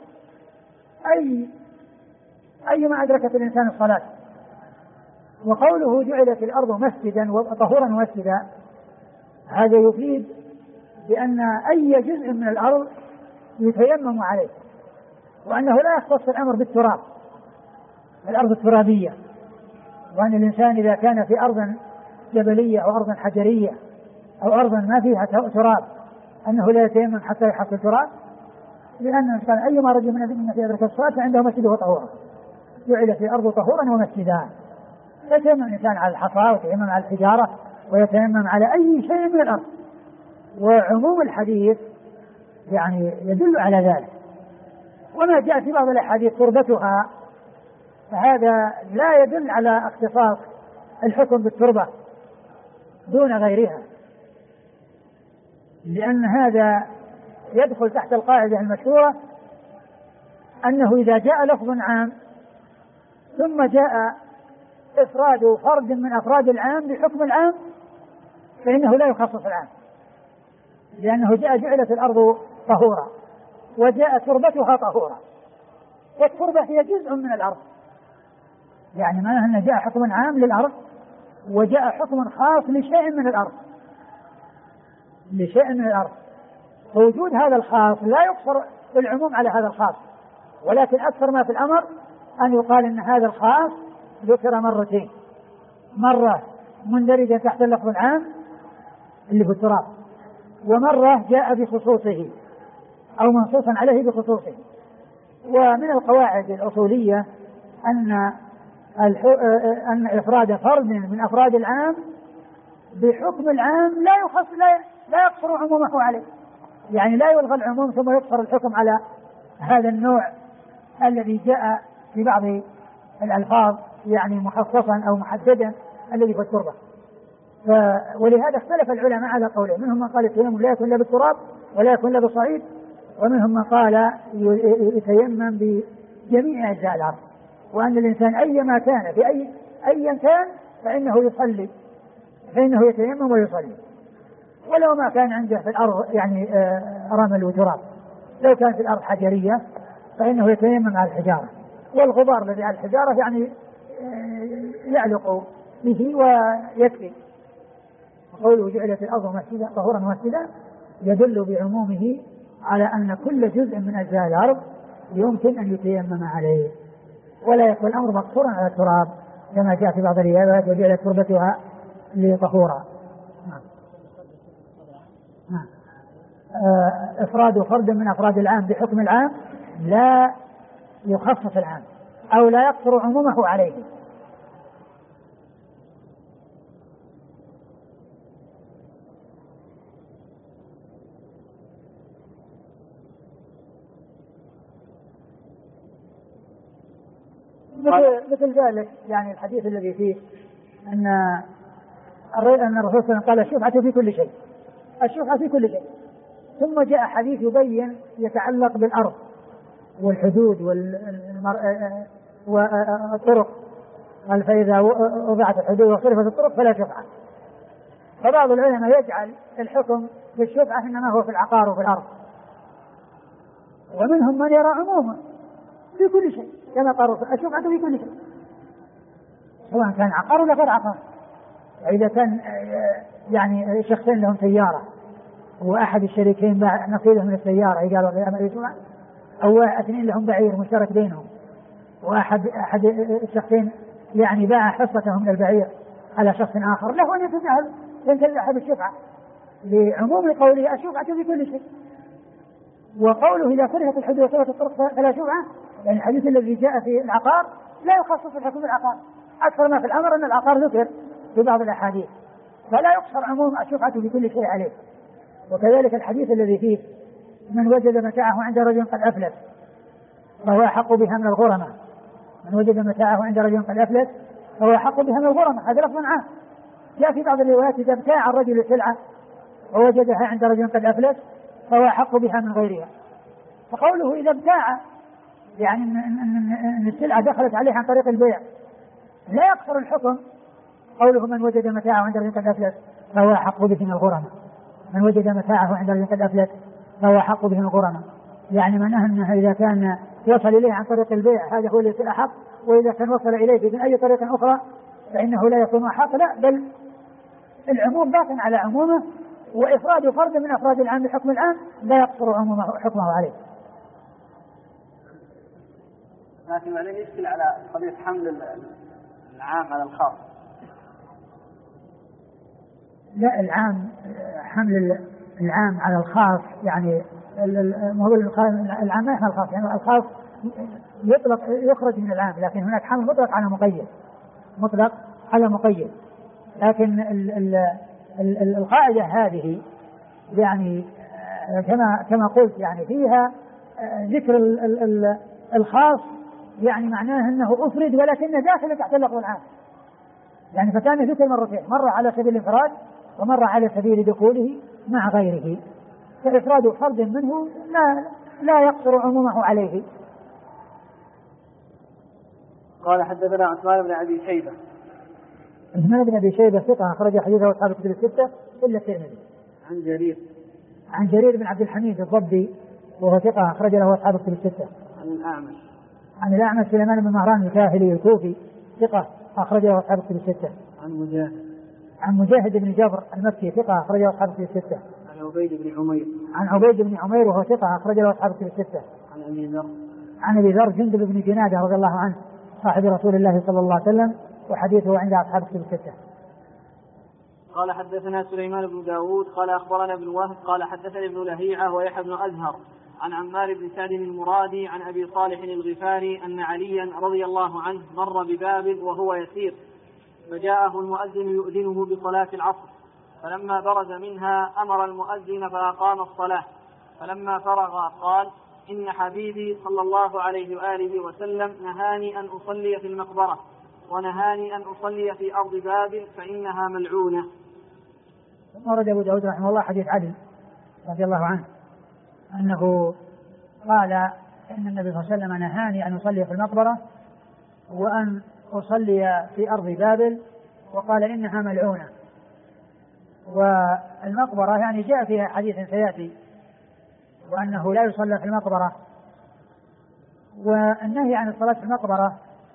أيما أدركت الإنسان الصلاة. وقوله جعلت الأرض مسجدا وطهورا ومسجدا هذا يفيد بأن أي جزء من الأرض يتيمم عليه، وأنه لا يختص الأمر بالتراب، الأرض الترابية، وأن الإنسان إذا كان في أرض جبلية أو أرض حجرية أو أرض ما فيها تراب أنه لا يتيمم حتى يحصل تراب، لأن الإنسان أيما رجل من الناس يدرك الصلاة فعنده مسجد وطهورا. جعلت الأرض طهورا ومسجدا، يتيمم الإنسان على الحصى ويتيمم على الحجارة ويتيمم على أي شيء من الأرض. وعموم الحديث يعني يدل على ذلك. وما جاء في بعض الأحاديث تربتها فهذا لا يدل على اختصاص الحكم بالتربة دون غيرها، لأن هذا يدخل تحت القاعدة المشهورة أنه إذا جاء لفظ عام ثم جاء إفراد فرد من أفراد العام بحكم العام فإنه لا يخصص العام، لأنه جعلت الأرض طهورا وجاء تربتها طهورا، والتربة هي جزء من الأرض، يعني معناه أن جاء حكم عام للأرض وجاء حكم خاص لشيء من الأرض، فوجود هذا الخاص لا يقصر العموم على هذا الخاص، ولكن أكثر ما في الأمر أن يقال أن هذا الخاص ذكر مرتين، مرة مندرجا تحت اللفظ العام اللي في التراب، ومرة جاء بخصوصه أو منصوصا عليه بخصوصه. ومن القواعد الأصولية أن إفراد فرد من أفراد العام بحكم العام لا يقصر عمومه عليه، يعني لا يلغى العموم ثم يقصر الحكم على هذا النوع الذي جاء في بعض الألفاظ يعني مخصصا أو محددا الذي في التربة. ولهذا اختلف العلماء على قولين، منهم من قال التيمم لا يكون لا بالتراب ولا يكون لا بالصعيد، ومنهم من قال يتيمم بجميع أجزاء الأرض، وأن الإنسان أيما كان في أي كان فإنه يتيمم ويصلي، ولو ما كان عنده في الأرض يعني رمل وتراب، لو كان في الأرض حجرية فإنه يتيمم على الحجارة، والغبار الذي على الحجارة يعني يعلق به ويكفي. وقوله جعلت الأرض مسجدا طهورا ومسجدا يدل بعمومه على أن كل جزء من أجزاء الأرض يمكن أن يتيمم عليه، ولا يكون الأمر مقصورا على التراب كما جاء في بعض الروايات وجعلت تربتها لطهورا. إفراد فرد من أفراد العام بحكم العام لا يخصص العام أو لا يقصر عمومه عليه. مثل ذلك يعني الحديث الذي فيه أن الرسول صلى الله عليه وسلم قال الشفعة في كل شيء، الشفعة في كل شيء، ثم جاء حديث يبين يتعلق بالأرض والحدود والطرق، قال فإذا وضعت الحدود وصرفت الطرق فلا شفعة. فبعض العلماء يجعل الحكم في الشفعة إنما هو في العقار وفي الأرض، ومنهم من يرى عموما في كل شيء كما قالوا الشفعة في كل شيء سواء كان عقار ولا غير عقار. إذا كان يعني شخصين لهم سيارة وأحد الشريكين باع نصيبه من السيارة قالوا الشفعة، أو اثنين لهم بعير مشترك بينهم وأحد الشخصين يعني باع حصته من البعير على شخص آخر، له أن يتجاهل بالشفعة لعموم قوله الشفعة في كل شيء. وقوله إذا كرهت الحدود وصرفت الطرق فلا شفعة، يعني الحديث الذي جاء في العقار لا يخصص الحكم بالعقار، أكثر ما في الأمر أن العقار ذكر في بعض الأحاديث، فلا يقصر عموم الشفعة في كل شيء عليه. وكذلك الحديث الذي فيه من وجد متاعه عند رجل قد أفلس فهو أحق بها من الغرماء، من وجد متاعه عند رجل قد أفلس فهو أحق بها من الغرماء، هذا لفظ عام. جاء في بعض الروايات إذا ابتاع الرجل سلعة ووجدها عند رجل قد أفلس فهو أحق بها من غيرها. فقوله إذا ابتاع يعني أن السلعة دخلت عليه عن طريق البيع لا يقصر الحكم. قوله من وجد متاعه عند رجل قد أفلس فهو أحق به من الغرماء، من وجد متاعه عند رجل قد أفلس فهو أحق به من الغرماء، يعني معناه أنه إذا كان يصل إليه عن طريق البيع هذا هو الذي أحق، وإذا كان وصل إليه من أي طريقة أخرى فإنه لا يكون أحق، لا بل العموم باق على عمومه، وإفراد فرد من أفراد العام بحكم العام لا يقصر حكمه عليه. لكن بعدين يشكل على قضية حمل العام على الخاص. لا العام حمل العام على الخاص، يعني العام ما يحمل الخاص، يعني الخاص يطلق يخرج من العام، لكن هناك حمل مطلق على مقيد، مطلق على مقيد. لكن القاعدة هذه يعني كما قلت يعني فيها ذكر الخاص، يعني معناه أنه أفرد ولكن داخل تحت اللفظ العام، يعني فكان ذكر مرتين، مرة على سبيل الانفراد ومرة على سبيل دخوله مع غيره، فإفراد فرد منه لا يقصر عمومه عليه. قال حدثنا عثمان بن أبي شيبة. عثمان بن أبي شيبة ثقة أخرج حديثه أصحاب الكتب الستة إلا الترمذي. عن جرير بن عبد الحميد الضبي وهو ثقة أخرج له أصحاب الكتب الستة. عن الأعمش سليمان بن مهران الكاهلي الكوفي ثقة أخرج له أصحاب الكتب الستة. عن مجاهد بن جبر المكي ثقة أخرج له أصحاب الكتب الستة. عن عبيد بن عمير وهو ثقة أخرج له أصحاب الكتب الستة. عن أبي ذر جندب بن جنادة رضي الله عنه صاحب رسول الله صلى الله عليه وسلم وحديثه عند أصحاب الكتب الستة. قال حدثنا سليمان بن داود قال أخبرنا ابن وهب قال حدثني ابن لهيعة ويحيى بن أزهر عن عمار بن سعد المرادي عن أبي صالح الغفاري أن عليا رضي الله عنه مر بباب وهو يسير فجاءه المؤذن يؤذنه بصلاة العصر، فلما برز منها أمر المؤذن فأقام الصلاة، فلما فرغ قال إن حبيبي صلى الله عليه وآله وسلم نهاني أن أصلي في المقبرة ونهاني أن أصلي في أرض بابل فإنها ملعونة. ثم ورد أبو داود رحمه الله حديث علي رضي الله عنه أنه قال إن النبي صلى الله عليه وسلم نهاني أن أصلي في المقبرة وأن أصلي في أرض بابل وقال إنها ملعونة. والمقبرة يعني جاء فيها حديث سيأتي وأنه لا يصلى في المقبرة، والنهي عن الصلاة في المقبرة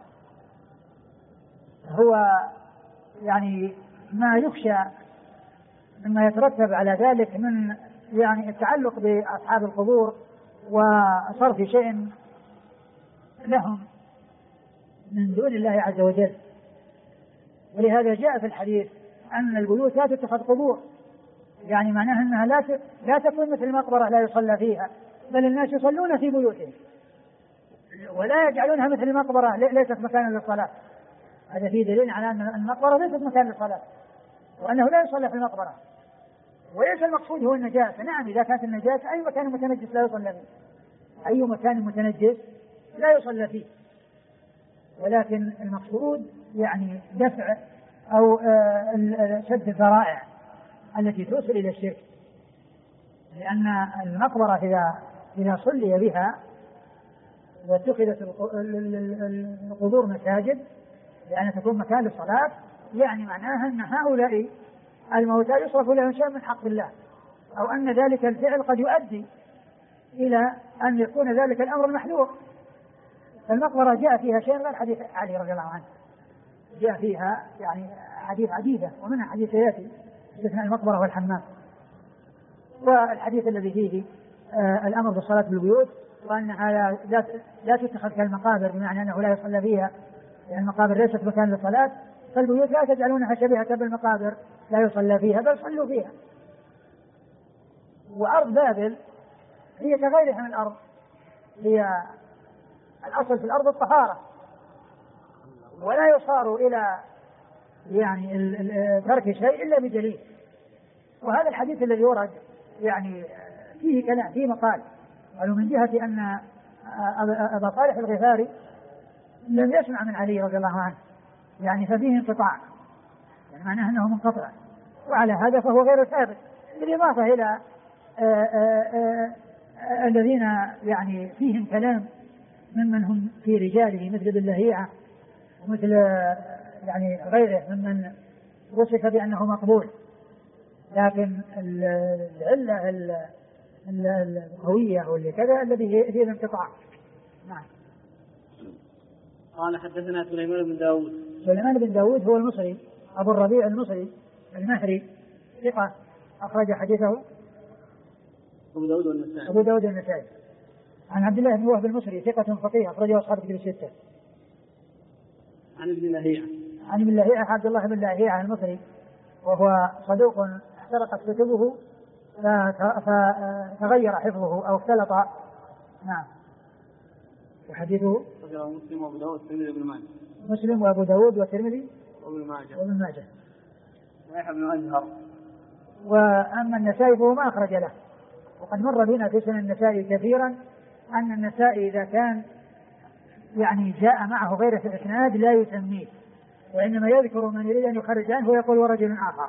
هو يعني ما يخشى مما يترتب على ذلك من يعني التعلق بأصحاب القبور وصرف شيء لهم من دون الله عز وجل. ولهذا جاء في الحديث أن البيوت لا تتخذ قبور، يعني معناها أنها لا تكون مثل المقبرة لا يصلى فيها، بل الناس يصلون في بيوتهم ولا يجعلونها مثل المقبرة ليست مكانا للصلاة. هذا فيه دليل على أن المقبرة ليست مكان للصلاة وأنه لا يصلى في المقبرة. وليس المقصود هو النجاسة، نعم إذا كانت النجاسة أي مكان متنجس لا يصلى فيه، أي مكان متنجس لا يصلى فيه، ولكن المقصود يعني دفع أو شد الذرائع التي توصل إلى الشرك، لأن المقبرة إذا صلي بها واتخذت القبور مساجد لأن تكون مكان للصلاة، يعني معناها أن هؤلاء الموتى يصرف لهم شيء من حق الله، أو أن ذلك الفعل قد يؤدي إلى أن يكون ذلك الأمر المحذور. فالمقبرة جاء فيها شيء غير حديث علي رضي الله عنه، جاء فيها يعني حديث عديدة، ومنها حديث ياتي باستثناء المقبرة والحمام، والحديث الذي فيه الأمر بالصلاة بالبيوت، وأنها لا تتخذ كالمقابر، بمعنى أنه لا يصلى فيها، لأن المقابر ليست مكان للصلاة، فالبيوت لا تجعلونها شبيهة بالمقابر لا يصلى فيها بل صلوا فيها. وأرض بابل هي كغيرها من الأرض، هي الأصل في الأرض الطهارة، ولا يصار إلى يعني ترك شيء إلا بدليل. وهذا الحديث الذي ورد يعني فيه كلام، فيه مقال، قالوا من جهة أن أبا صالح الغفاري لم يسمع من علي رضي الله عنه، يعني ففيه انقطاع، يعني معناه أنه منقطع، وعلى هذا فهو غير ثابت، بالإضافة إلى الذين يعني فيهم كلام ممن هم في رجاله مثل ابن لهيعة ومثل يعني غيره ممن وصف بأنه مقبول، لكن العلة القوية واللي كذا الذي هي الانقطاع. نعم. قال حدثنا سليمان بن داود. سليمان بن داود هو المصري أبو الربيع المصري المهري، ثقة أخرج حديثه أبو داود والنسائي. عن عبد الله بن وهب المصري ثقة فقيه أخرجه أصحاب الكتب الستة. عن ابن لهيعة. عن ابن لهيعة عبد الله بن لهيعة المصري، وهو صدوق احترقت كتبه فتغير حفظه أو اختلط. نعم. وحديثه مسلم وأبو داود والترمذي وابن ماجه. مسلم وأبو داود والترمذي وابن ماجه. ويحيى بن أزهر. وأما النسائي فهو ما أخرج له، وقد مر بنا في سنن النسائي كثيرا أن النسائي إذا كان يعني جاء معه غير في الإسناد لا يسميه، وإنما يذكر من يريد أن يخرج عنه ويقول ورجل آخر،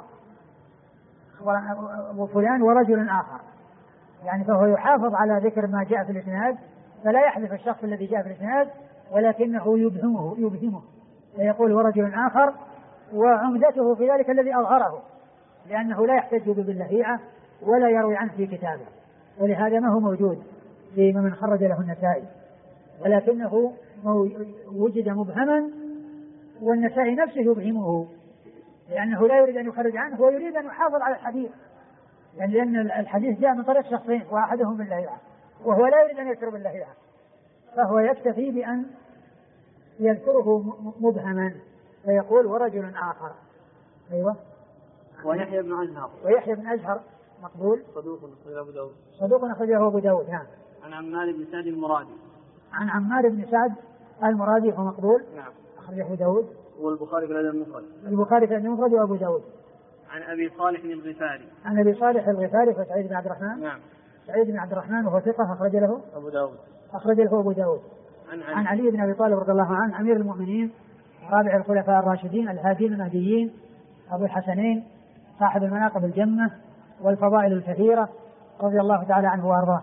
وفلان ورجل آخر، يعني فهو يحافظ على ذكر ما جاء في الإسناد، فلا يحذف الشخص الذي جاء في الإسناد، ولكنه يبهمه فيقول ورجل آخر، وعمدته في ذلك الذي أظهره، لأنه لا يحتج باللهيعة ولا يروي عنه في كتابه، ولهذا ما هو موجود في من خرج له النسائي، ولكنه وجد مبهما، والنسائي نفسه يبهمه لأنه لا يريد أن يخرج عنه ويريد أن يحافظ على الحديث، يعني لأن الحديث جاء من طريق شخصين وأحدهم باللهيعة وهو لا يريد أن يذكر باللهيعة، فهو يكتفي بأن يذكره مبهما فيقول ورجل آخر. أيوة. ويحيى بن أزهر مقبول صدوق أخرجه أبو داود. نعم. عن عمار بن سعد المرادي. عن عمار بن سعد المرادي هو مقبول. نعم. أخرجه أبو داود والبخاري في الأدب المفرد وأبو داود. عن أبي صالح الغفاري. عن أبي صالح الغفاري وسعيد بن عبد الرحمن. نعم. سعيد بن عبد الرحمن وهو ثقة أخرج له أبو داود. عن علي بن أبي طالب رضي الله عنه أمير المؤمنين رابع الخلفاء الراشدين الهادين المهديين أبو الحسنين صاحب المناقب الجمة والفضائل الكثيرة رضي الله تعالى عنه وأرضاه.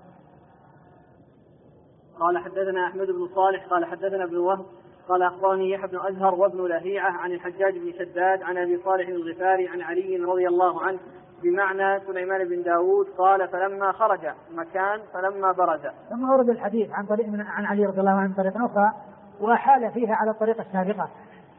قال حدثنا أحمد بن صالح قال حدثنا ابن وهب قال أخبرني يحيى بن أزهر وابن لهيعة عن الحجاج بن شداد عن أبي صالح الغفاري عن علي رضي الله عنه بمعنى سليمان بن داود قال فلما خرج مكان فلما برز. ثم ورد الحديث عن طريق عن علي رضي الله عنه من طريق أخرى وحال فيها على الطريقة السابقة،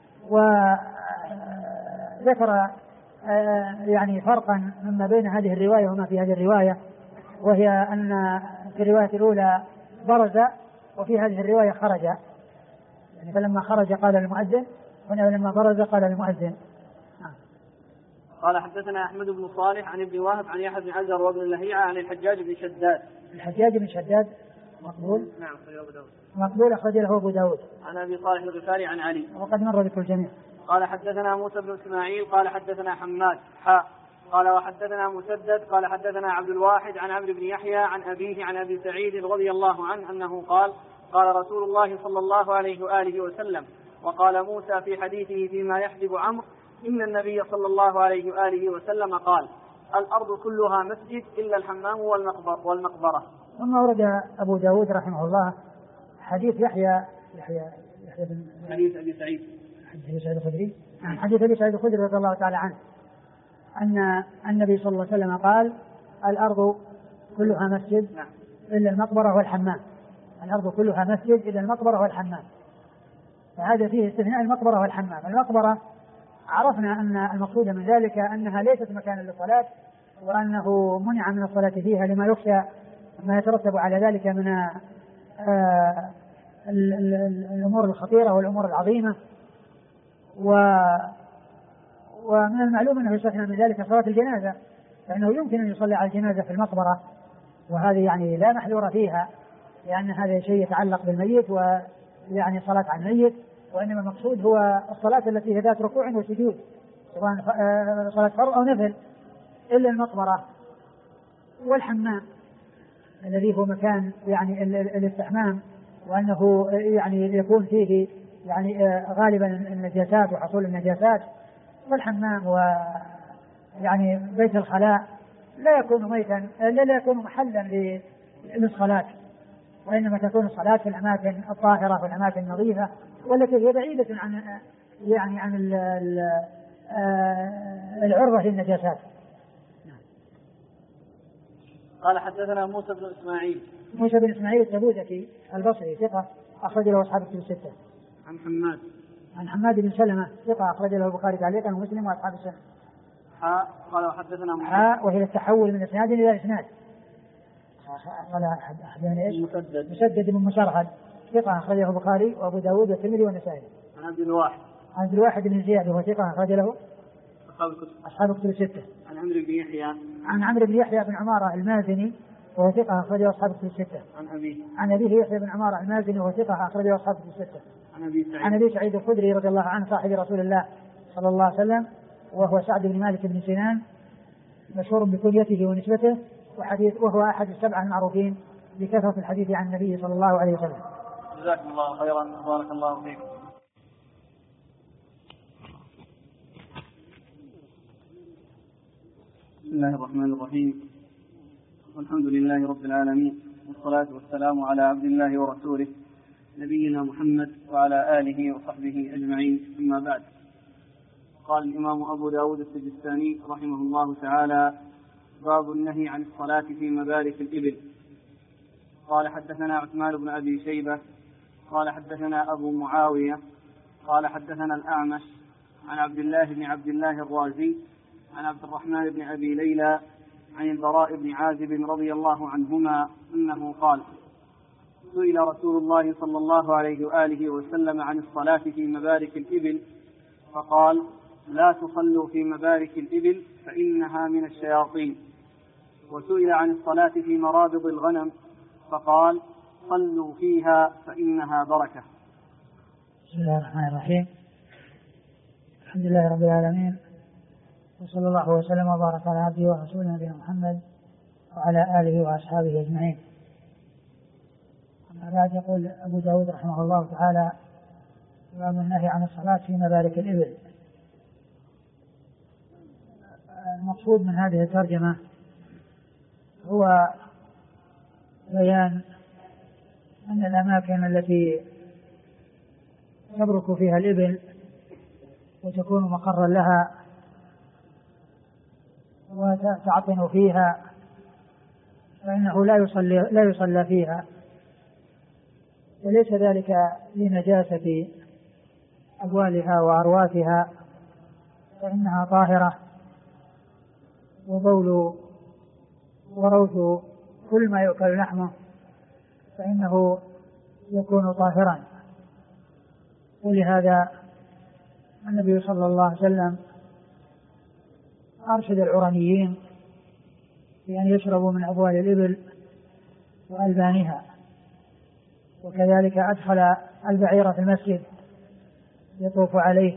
وذكر يعني فرقا مما بين هذه الرواية وما في هذه الرواية، وهي أن في الرواية الأولى برز وفي هذه الرواية خرج، يعني فلما خرج قال المؤذن، هنا لما برز قال المؤذن. قال حدثنا أحمد بن صالح عن ابن وهب عن يحيى بن أزهر وابن لهيعة عن الحجاج بن شداد مقبول. نعم. مقبول أخرج له أبو داود. عن أبي صالح الغفاري عن علي وقد مر بكل الجميع. قال حدثنا موسى بن إسماعيل قال حدثنا حماد قال وحدثنا مسدد قال حدثنا عبد الواحد عن عمرو بن يحيى عن أبيه عن أبي سعيد رضي الله عنه أنه قال قال رسول الله صلى الله عليه وآله وسلم وقال موسى في حديثه فيما يحجب عمرو إن النبي صلى الله عليه وآله وسلم قال الأرض كلها مسجد إلا الحمام والمقبرة. ثم ورد أبو داود رحمه الله حديث يحيى بن حديث أبي سعيد الخدري، حديث أبي سعيد الخدري رضي الله تعالى عنه أن النبي صلى الله عليه وسلم قال: الأرض كلها مسجد إلا المقبرة والحمام. الأرض كلها مسجد إلا المقبرة والحمام. فهذا فيه استثناء المقبرة والحمام. المقبرة عرفنا أن المقصود من ذلك أنها ليست مكانا للصلاة، وأنه منع من الصلاة فيها لما يخشى ما يترتب على ذلك من الأمور الخطيرة والأمور العظيمة. ومن المعلوم أنه يستثنى من ذلك صلاة الجنازة، فإنه يمكن أن يصلي على الجنازة في المقبرة، وهذه يعني لا محذور فيها، لأن هذا شيء يتعلق بالميت ويعني صلاة على الميت. وإنما المقصود هو الصلاة التي هي ذات ركوع وسجود، سواء صلاة فرض أو نفل، إلا المقبرة والحمام الذي هو مكان يعني الاستحمام، وأنه يعني يكون فيه يعني غالبا النجاسات وحصول النجاسات. والحمام ويعني بيت الخلاء لا يكون ميتا، لا يكون محلا للصلاة، وإنما تكون الصلاة في الأماكن الطاهرة والأماكن النظيفة والتي هي بعيدة عن يعني عن العرضة للنجاسات. قال: حدثنا موسى بن إسماعيل التبوذكي البصري ثقة أخرج له أصحاب الكتب الستة. عن حماد بن سلمة ثقة أخرج له البخاري تعليقا ومسلم وأصحاب السنة. قال: وحدثنا وهي التحول من إسناد إلى إسناد. قال مسدد بن مسرهد ثقة أخرجه البخاري وأبو داود والترمذي والنسائي. عن عبد الواحد بن زياد وهو ثقة أخرج له أصحاب الكتب الستة. عن عمرو بن يحيى بن عمارة المازني وهو ثقة أخرجه أصحاب الكتب الستة. عن أبيه يحيى بن عمارة المازني وهو ثقة أخرجه أصحاب الكتب الستة. عن أبي سعيد الخدري رضي الله عنه صاحب رسول الله صلى الله عليه وسلم، وهو سعد بن مالك بن سنان، مشهور بكنيته ونسبته، وهو أحد السبعة المعروفين بكثرة الحديث عن النبي صلى الله عليه وسلم. جزاكم الله خيرا، بارك الله فيكم. بسم الله الرحمن الرحيم، والحمد لله رب العالمين، والصلاة والسلام على عبد الله ورسوله نبينا محمد وعلى آله وصحبه أجمعين، أما بعد. قال الإمام أبو داود السجستاني رحمه الله تعالى: باب النهي عن الصلاة في مبارك الإبل. قال: حدثنا عثمان بن أبي شيبة قال: حدثنا أبو معاوية قال: حدثنا الأعمش عن عبد الله الرازي عن عبد الرحمن بن أبي ليلى عن البراء بن عازب رضي الله عنهما أنه قال: سئل رسول الله صلى الله عليه وآله وسلم عن الصلاة في مبارك الإبل، فقال: لا تصلوا في مبارك الإبل فإنها من الشياطين. وسئل عن الصلاة في مرابض الغنم، فقال: صلوا فيها فإنها بركة. بسم الله الرحمن الرحيم، الحمد لله رب العالمين، وصلى الله وسلم وبارك على عبده ورسوله نبينا محمد وعلى آله وأصحابه أجمعين. أما بعد، يقول أبو داود رحمه الله تعالى: باب النهي عن الصلاة في مبارك الإبل. المقصود من هذه الترجمة هو بيان أن الأماكن التي تبرك فيها الإبل وتكون مقرا لها وتعطن فيها فإنه لا يصلى فيها، وليس ذلك لنجاسة أبوالها وأرواثها، فإنها طاهرة، وبول وروث كل ما يؤكل لحمه فإنه يكون طاهرا. ولهذا النبي صلى الله عليه وسلم أرشد العرنيين بأن يشربوا من أبوال الإبل وألبانها، وكذلك أدخل البعير في المسجد يطوف عليه،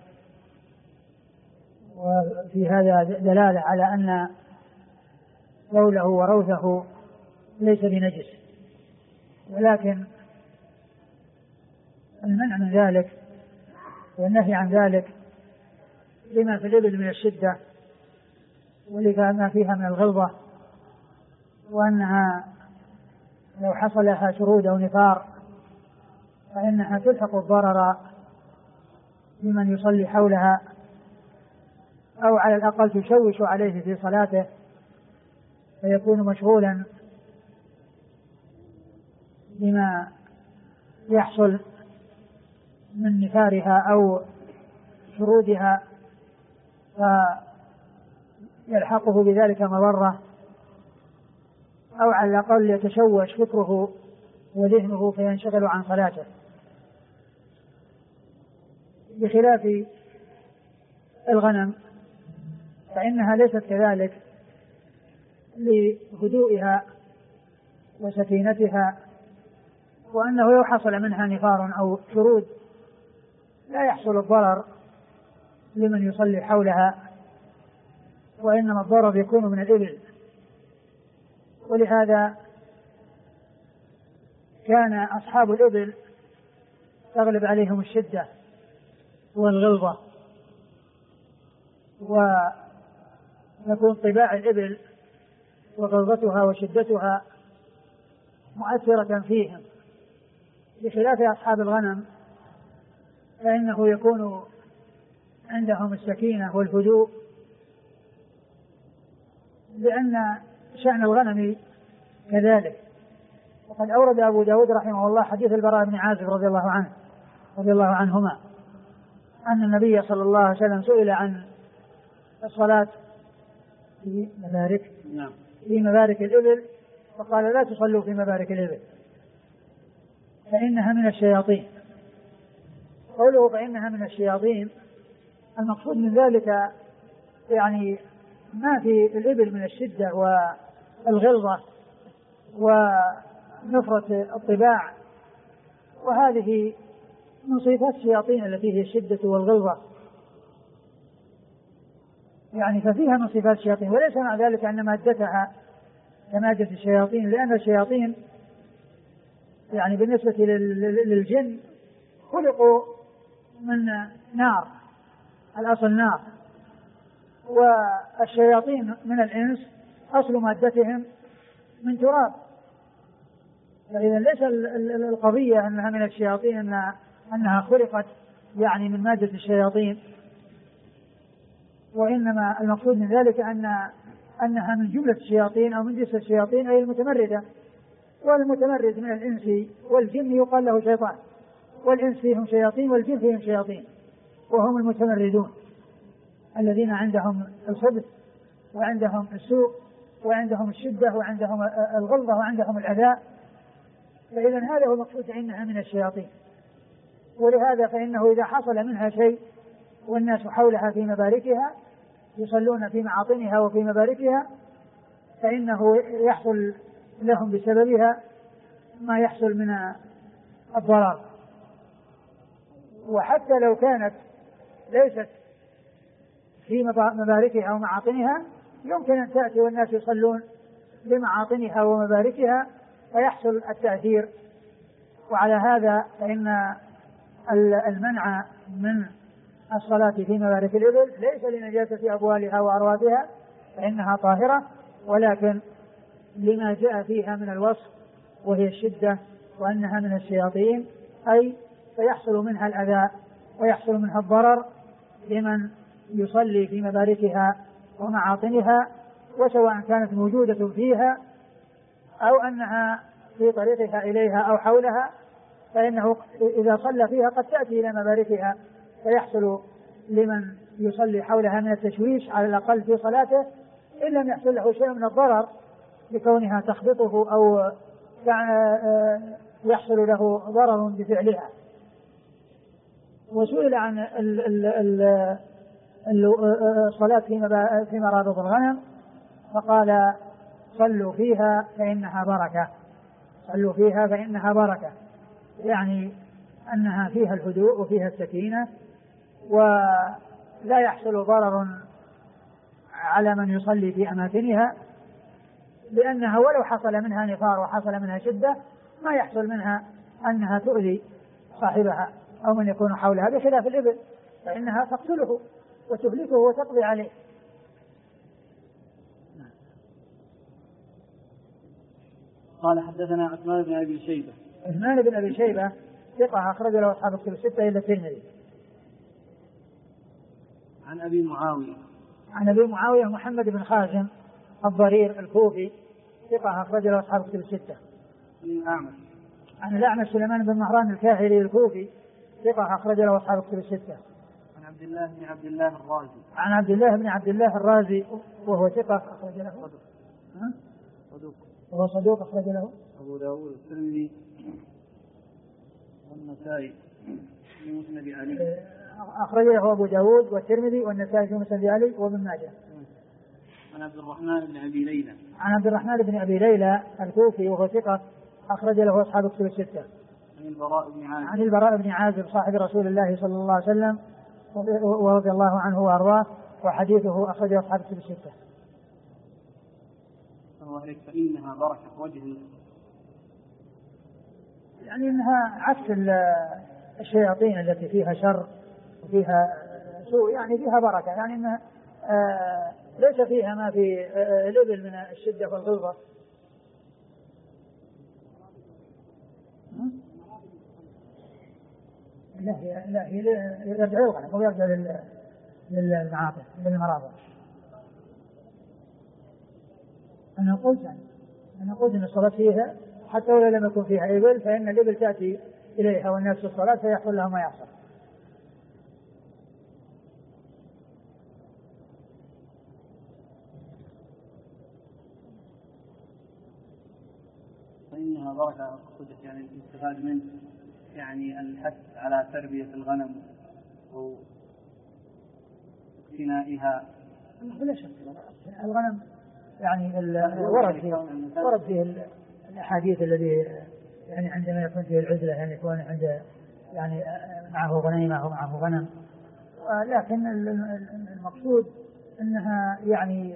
وفي هذا دلالة على أن بوله وروثه ليس بنجس، ولكن المنع من ذلك والنهي عن ذلك لما في الإبل من الشدة ولما فيها من الغلظة، وأنها لو حصل لها شرود أو نفار فإنها تلحق الضرر بمن يصلي حولها، أو على الأقل تشوش عليه في صلاته فيكون مشغولا بما يحصل من نفارها أو شرودها، فيلحقه بذلك مضرة، أو على الأقل يتشوش فكره وذهنه فينشغل عن صلاته. بخلاف الغنم فإنها ليست كذلك، لهدوئها وسكينتها، وأنه لو حصل منها نفار أو شرود لا يحصل الضرر لمن يصلي حولها، وإنما الضرر يكون من الإبل. ولهذا كان أصحاب الإبل تغلب عليهم الشدة والغلظة، وتكون طباع الإبل وغلظتها وشدتها مؤثرة فيهم، بخلاف أصحاب الغنم فإنه يكون عندهم السكينة والهدوء، لأن شأن الغنم كذلك. وقد أورد أبو داود رحمه الله حديث البراء بن عازب رضي الله عنهما أن النبي صلى الله عليه وسلم سئل عن الصلاة في مبارك الإبل، فقال لا تصلوا في مبارك الإبل فإنها من الشياطين. قوله فإنها من الشياطين المقصود من ذلك يعني ما في الإبل من الشدة والغلظة ونفرة الطباع، وهذه من صفات الشياطين التي هي الشدة والغلظة، يعني ففيها من صفات الشياطين، وليس مع ذلك أن مادتها كمادة الشياطين، لأن الشياطين يعني بالنسبة للجن خلقوا من نار، الأصل نار، والشياطين من الإنس أصل مادتهم من تراب. فإذا ليس القضية أنها من الشياطين أنها خلقت يعني من مادة الشياطين، وإنما المقصود من ذلك أنها من جملة الشياطين أو من جنس الشياطين، أي المتمردة. والمتمرد من الإنس والجن يقال له شيطان، والإنس فيهم شياطين والجن فيهم شياطين، وهم المتمردون الذين عندهم الخبث وعندهم السوء وعندهم الشدة وعندهم الغلظة وعندهم العداء. فإذا هذا هو المقصود إنها من الشياطين. ولهذا فإنه إذا حصل منها شيء والناس حولها في مباركها يصلون في معاطنها وفي مباركها، فإنه يحصل لهم بسببها ما يحصل من الضرر. وحتى لو كانت ليست في مباركها ومعاطنها يمكن أن تأتي والناس يصلون بمعاطنها ومباركها فيحصل التأثير. وعلى هذا فإن المنع من الصلاة في مبارك الإبل ليس لنجاسة أبوالها وأرواتها فإنها طاهرة، ولكن لما جاء فيها من الوصف وهي الشدة وأنها من الشياطين، أي فيحصل منها الأذى ويحصل منها الضرر لمن يصلي في مباركها ومعاطنها، وسواء كانت موجودة فيها أو أنها في طريقها إليها أو حولها، فإنه إذا صلى فيها قد تأتي إلى مباركها فيحصل لمن يصلي حولها من التشويش على الأقل في صلاته، إن لم يحصل له شيء من الضرر بكونها تخبطه أو يحصل له ضرر بفعلها. وسئل عن الصلاة في مرابض الغنم فقال صلوا فيها فإنها بركة، صلوا فيها فإنها بركة، يعني أنها فيها الهدوء وفيها السكينة ولا يحصل ضرر على من يصلي في أماكنها، لأنها ولو حصل منها نفار وحصل منها شدة ما يحصل منها أنها تؤذي صاحبها أو من يكون حولها، بخلاف الإبل فإنها تقتله وتهلكه وتقضي عليه. قال حدثنا عثمان بن أبي شيبة. عثمان بن أبي شيبة ثقة أخرج له أصحاب الكتب الستة إلا الترمذي. عن أبي معاوية محمد بن خازم الضرير الكوفي ثقة أخرج له أصحاب الكتب الستة. عن الأعمش سليمان بن مهران الكاهلي الكوفي ثقة أخرج له أصحاب الكتب الستة. عن عبد الله بن عبد الله الرازي وهو ثقة أخرج له صدوق أخرج له أبو داود والترمذي والنسائي في مسند علي. أخرج له أبو داود والترمذي والنسائي في مسند علي وابن ماجه. عن عبد الرحمن بن أبي ليلى الكوفي وهو ثقة أخرج له أصحاب الكتب الستة. عن البراء بن عازب صاحب رسول الله صلى الله عليه وسلم ورضي الله عنه وأرضاه وحديثه أخرجه أصحاب الكتب الستة. فإنها بركة وجه، يعني إنها عكس الشياطين التي فيها شر وفيها سوء، يعني فيها بركة، يعني إنها ليس فيها ما في الإبل من الشدة والغلظة. لا هي يرجع للغنم ويرجع للمعاطف للمراضع. أنا قلت أن الصلاة فيها حتى ولو لم يكن فيها إبل، فإن الإبل تأتي إليها والناس في الصلاة فيحصل لها ما يحصل. فإنها بركة يعني استفاد منه يعني الحث على تربية الغنم واقتنائها. بلا شك الغنم يعني ورد فيه الأحاديث الذي يعني عندما يكون فيه العزلة يعني يكون عند يعني معه غنيمة ومعه غنم، لكن المقصود أنها يعني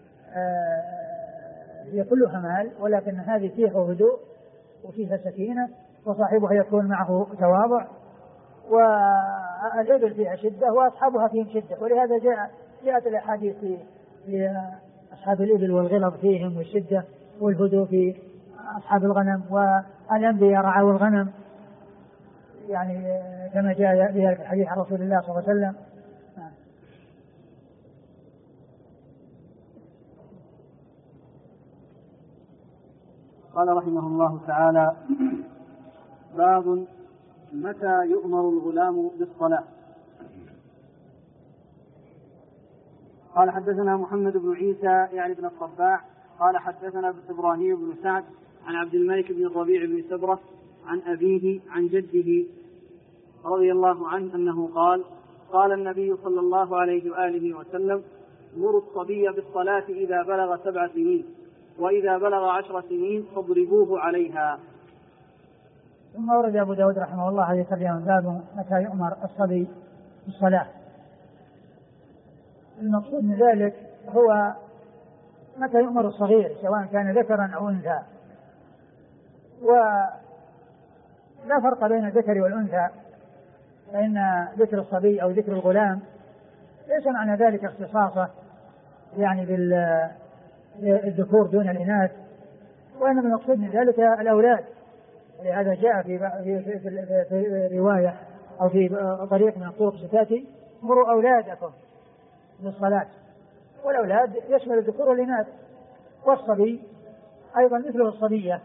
هي كلها مال، ولكن هذه فيها هدوء وفيها سكينة وصاحبها يكون معه تواضع، والإبل فيها شدة وأصحابها فيهم شدة، ولهذا جاءت الأحاديث في أصحاب الإبل والغلظ فيهم والشدة والهدوء في أصحاب الغنم، والأنبياء رعاوا الغنم يعني كما جاء بذلك الحديث عن رسول الله صلى الله عليه وسلم. قال رحمه الله تعالى: باب متى يؤمر الغلام بالصلاة. قال حدثنا محمد بن عيسى يعني بن الصباح قال حدثنا إبراهيم بن سعد عن عبد الملك بن الربيع بن سبرة عن أبيه عن جده رضي الله عنه أنه قال: قال النبي صلى الله عليه وآله وسلم: مروا الصبي بالصلاة إذا بلغ 7 سنين، وإذا بلغ 10 سنين فاضربوه عليها. ثم ورد أبو داود رحمه الله هذه الترجمة: باب متى يؤمر الصبي بالصلاة. المقصود من ذلك هو متى يؤمر الصغير سواء كان ذكرا أو أنثى، ولا فرق بين الذكر والأنثى، فإن ذكر الصبي أو ذكر الغلام ليس معنى ذلك اختصاصه يعني بالذكور دون الإناث، وإنما المقصود من ذلك الأولاد. ولهذا جاء في رواية أو في طريق من الطرق ستاتي: مروا أولادكم بالصلاة. والأولاد يشمل الذكور والإناث، والصبي أيضا مثله الصبية.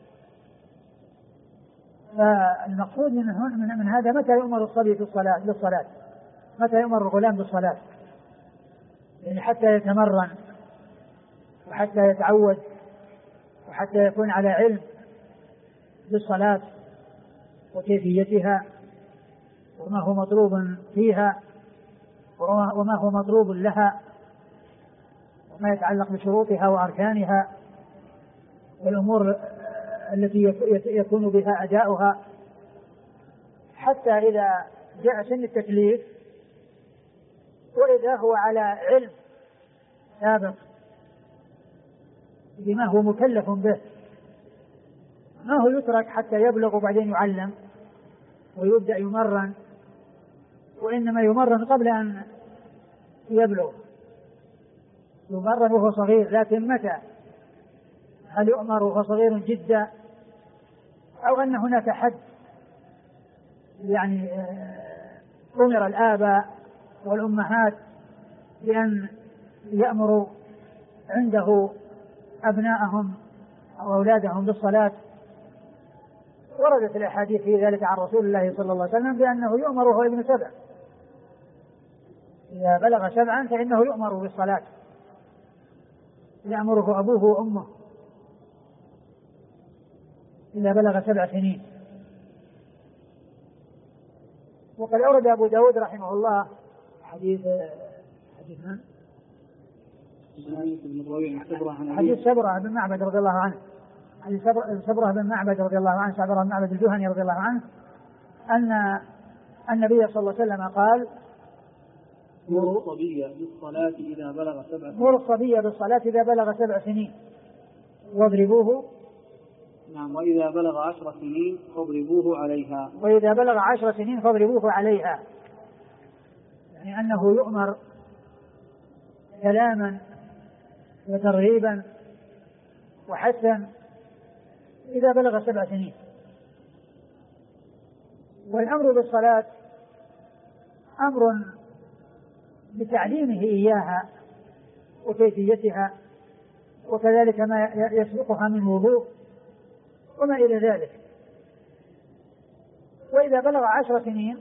فالمقصود من هذا متى يؤمر الصبي بالصلاة، متى يؤمر الغلام بالصلاة، يعني حتى يتمرن وحتى يتعود وحتى يكون على علم بالصلاة وكيفيتها وما هو مطلوب فيها وما هو مطلوب لها وما يتعلق بشروطها وأركانها والأمور التي يكون بها أداؤها، حتى إذا جاء سن التكليف وإذا هو على علم سابق بما هو مكلف به، ما هو يترك حتى يبلغ وبعدين يعلم ويبدأ يمرن، وإنما يمرن قبل أن يبلغ، يمرن وهو صغير. لكن متى؟ هل يؤمر وهو صغير جدا، أو أن هناك حد يعني أمر الآباء والأمهات بأن يأمروا عنده أبناءهم أو أولادهم بالصلاة. وردت الأحاديث في ذلك عن رسول الله صلى الله عليه وسلم بأنه يؤمر وهو ابن 7، إذا بلغ 7 فإنه يؤمر بالصلاة، يأمره أبوه وأمه إذا بلغ 7 سنين. وقد أورد أبو داود رحمه الله حديث من؟ حديث سبرة بن معبد رضي الله عنه، حديث سبرة بن معبد رضي الله عنه، سبرة بن معبد الجهني رضي الله عنه، أن النبي صلى الله عليه وسلم قال: مر الصبي بالصلاة إذا بلغ 7 سنين. مر الصبي بالصلاة إذا بلغ 7 سنين واضربوه. نعم. وإذا بلغ 10 سنين فاضربوه عليها. وإذا بلغ 10 سنين فاضربوه عليها، يعني أنه يؤمر كلاما وترغيبا وحثا إذا بلغ 7 سنين. والأمر بالصلاة أمر بتعليمه إياها وكيفيتها، وكذلك ما يسبقها من وضوء وما إلى ذلك. وإذا بلغ 10 سنين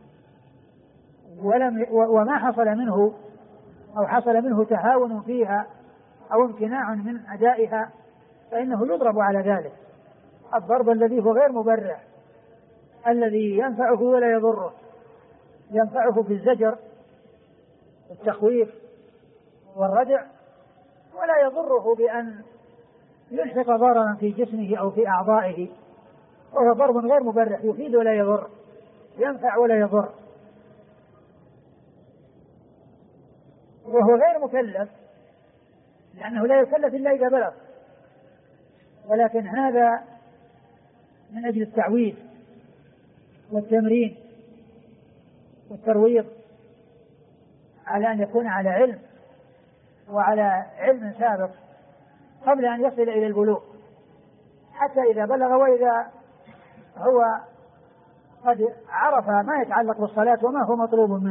وما حصل منه أو حصل منه تهاون فيها أو امتناع من أدائها فإنه يضرب على ذلك الضرب الذي هو غير مبرح، الذي ينفعه ولا يضره، ينفعه في الزجر والتخويف والردع، ولا يضره بأن يلحق ضررا في جسمه أو في أعضائه، وهو ضرب غير مبرح يفيد ولا يضر، ينفع ولا يضر. وهو غير مكلف لأنه لا يكلف إلا إذا بلغ، ولكن هذا من أجل التعويد والتمرين والترويض على أن يكون على علم وعلى علم سابق قبل أن يصل إلى البلوغ، حتى إذا بلغ وإذا هو قد عرف ما يتعلق بالصلاة وما هو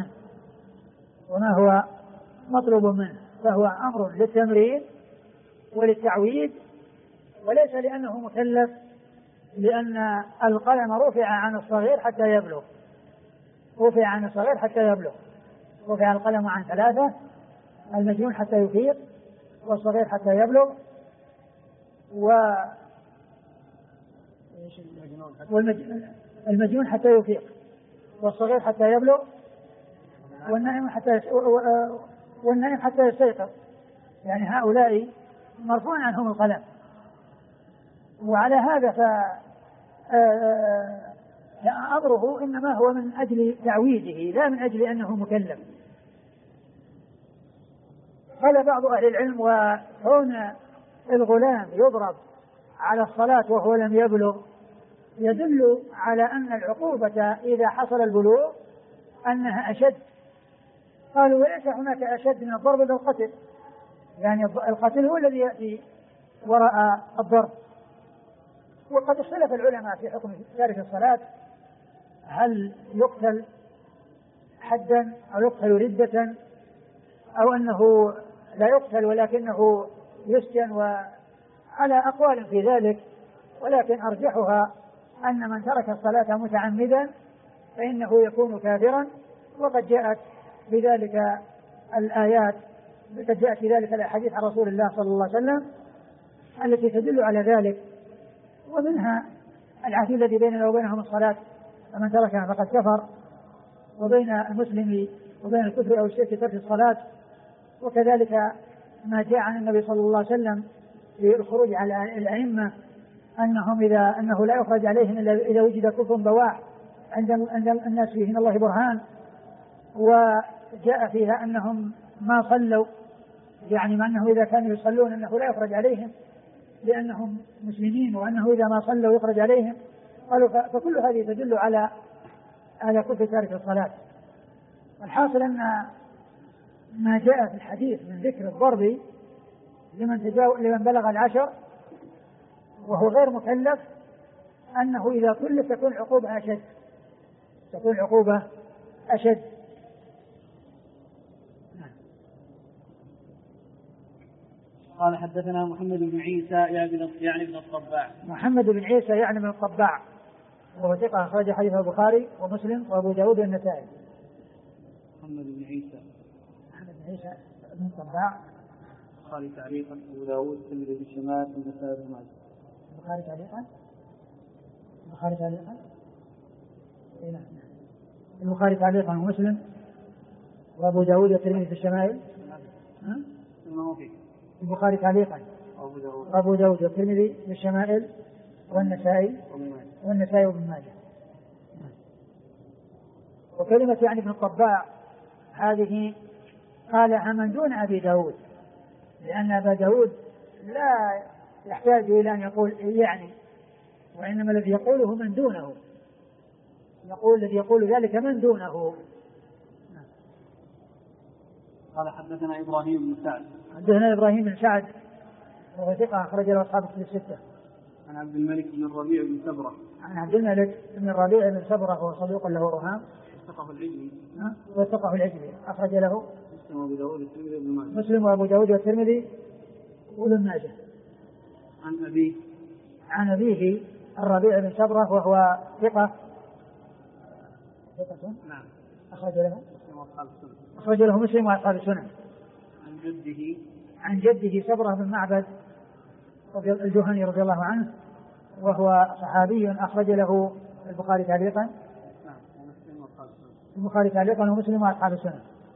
مطلوب منه فهو أمر للتمرين وللتعويد، وليس لأنه مكلف، لأن القلم رفع عن الصغير حتى يبلغ، رفع القلم عن 3: المجنون حتى يفيق، والصغير حتى يبلغ، المجنون حتى يفيق، والصغير حتى يبلغ، والنائم حتى يستيقظ. يعني هؤلاء مرفوع عنهم القلم. وعلى هذا فأمره إنما هو من أجل تعويده لا من أجل أنه مكلف. قال بعض أهل العلم: وكون الغلام يضرب على الصلاة وهو لم يبلغ يدل على أن العقوبة إذا حصل البلوغ أنها أشد. قالوا: وليس هناك أشد من الضرب بالقتل، يعني القتل هو الذي يأتي وراء الضرب. وقد اختلف العلماء في حكم تارك الصلاة، هل يقتل حدا أو يقتل ردة أو أنه لا يقتل ولكنه يسجن، وعلى أقوال في ذلك، ولكن أرجحها أن من ترك الصلاة متعمدا فإنه يكون كافرا. وقد جاءت بذلك الآيات، قد جاءت بذلك الأحاديث عن رسول الله صلى الله عليه وسلم التي تدل على ذلك، ومنها العهد الذي بيننا وبينهم الصلاة فمن تركها فقد كفر، وبين المسلم وبين الكفر أو الشرك ترك الصلاة. وكذلك ما جاء عن النبي صلى الله عليه وسلم في الخروج على الأئمة أنه لا يخرج عليهم إلا إذا وجد كفر بواح عند الناس فيه من الله برهان. وجاء فيها أنهم ما صلوا، يعني ما أنه إذا كانوا يصلون أنه لا يخرج عليهم لأنهم مسلمين، وأنه إذا ما صلوا يخرج عليهم. قالوا فكل هذه تدل على كفر تارك الصلاة. والحاصل أن ما جاء في الحديث من ذكر الضرب لمن بلغ 10 وهو غير مكلف أنه إذا كلف تكون عقوبة أشد، تكون العقوبة أشد. قال حدثنا محمد بن عيسى يعني بن الطباع. محمد بن عيسى يعني بن الطباع وهو ثقة أخرج حديث البخاري ومسلم وأبو داود والنسائي. محمد بن عيسى بن الطباع البخاري تعليقا أبو داود الترمذي بالشمال والنسائي بن ماجه. البخاري تعليقا ومسلم وأبو داود والترمذي في الشمائل. البخاري تعليقا وأبو داود والترمذي في الشمائل والنسائي وابن ماجه. وكلمة يعني ابن الطباع هذه قالها من دون أبي داود، لأن أبا داود لا يحتاج إلى أن يقول يعني، وإنما الذي يقوله من دونه، الذي يقول ذلك من دونه. قال حدثنا إبراهيم بن سعد. حدثنا إبراهيم بن سعد وهو ثقة أخرج له أصحاب الكتب الستة. عن عبد الملك بن الربيع بن سبرة. عن عبد الملك بن الربيع بن سبرة وهو صدوق له أوهام. وثقه العجلي أخرج له مسلم وأبو داود والترمذي وابن ماجه. عن أبيه الربيع بن سبرة وهو ثقة. نعم. أخرج له مسلم وأصحاب السنن. عن جده سبرة بن معبد الجهني رضي الله عنه وهو صحابي أخرج له البخاري تعليقا. البخاري تعليقا ومسلم وأصحاب السنن.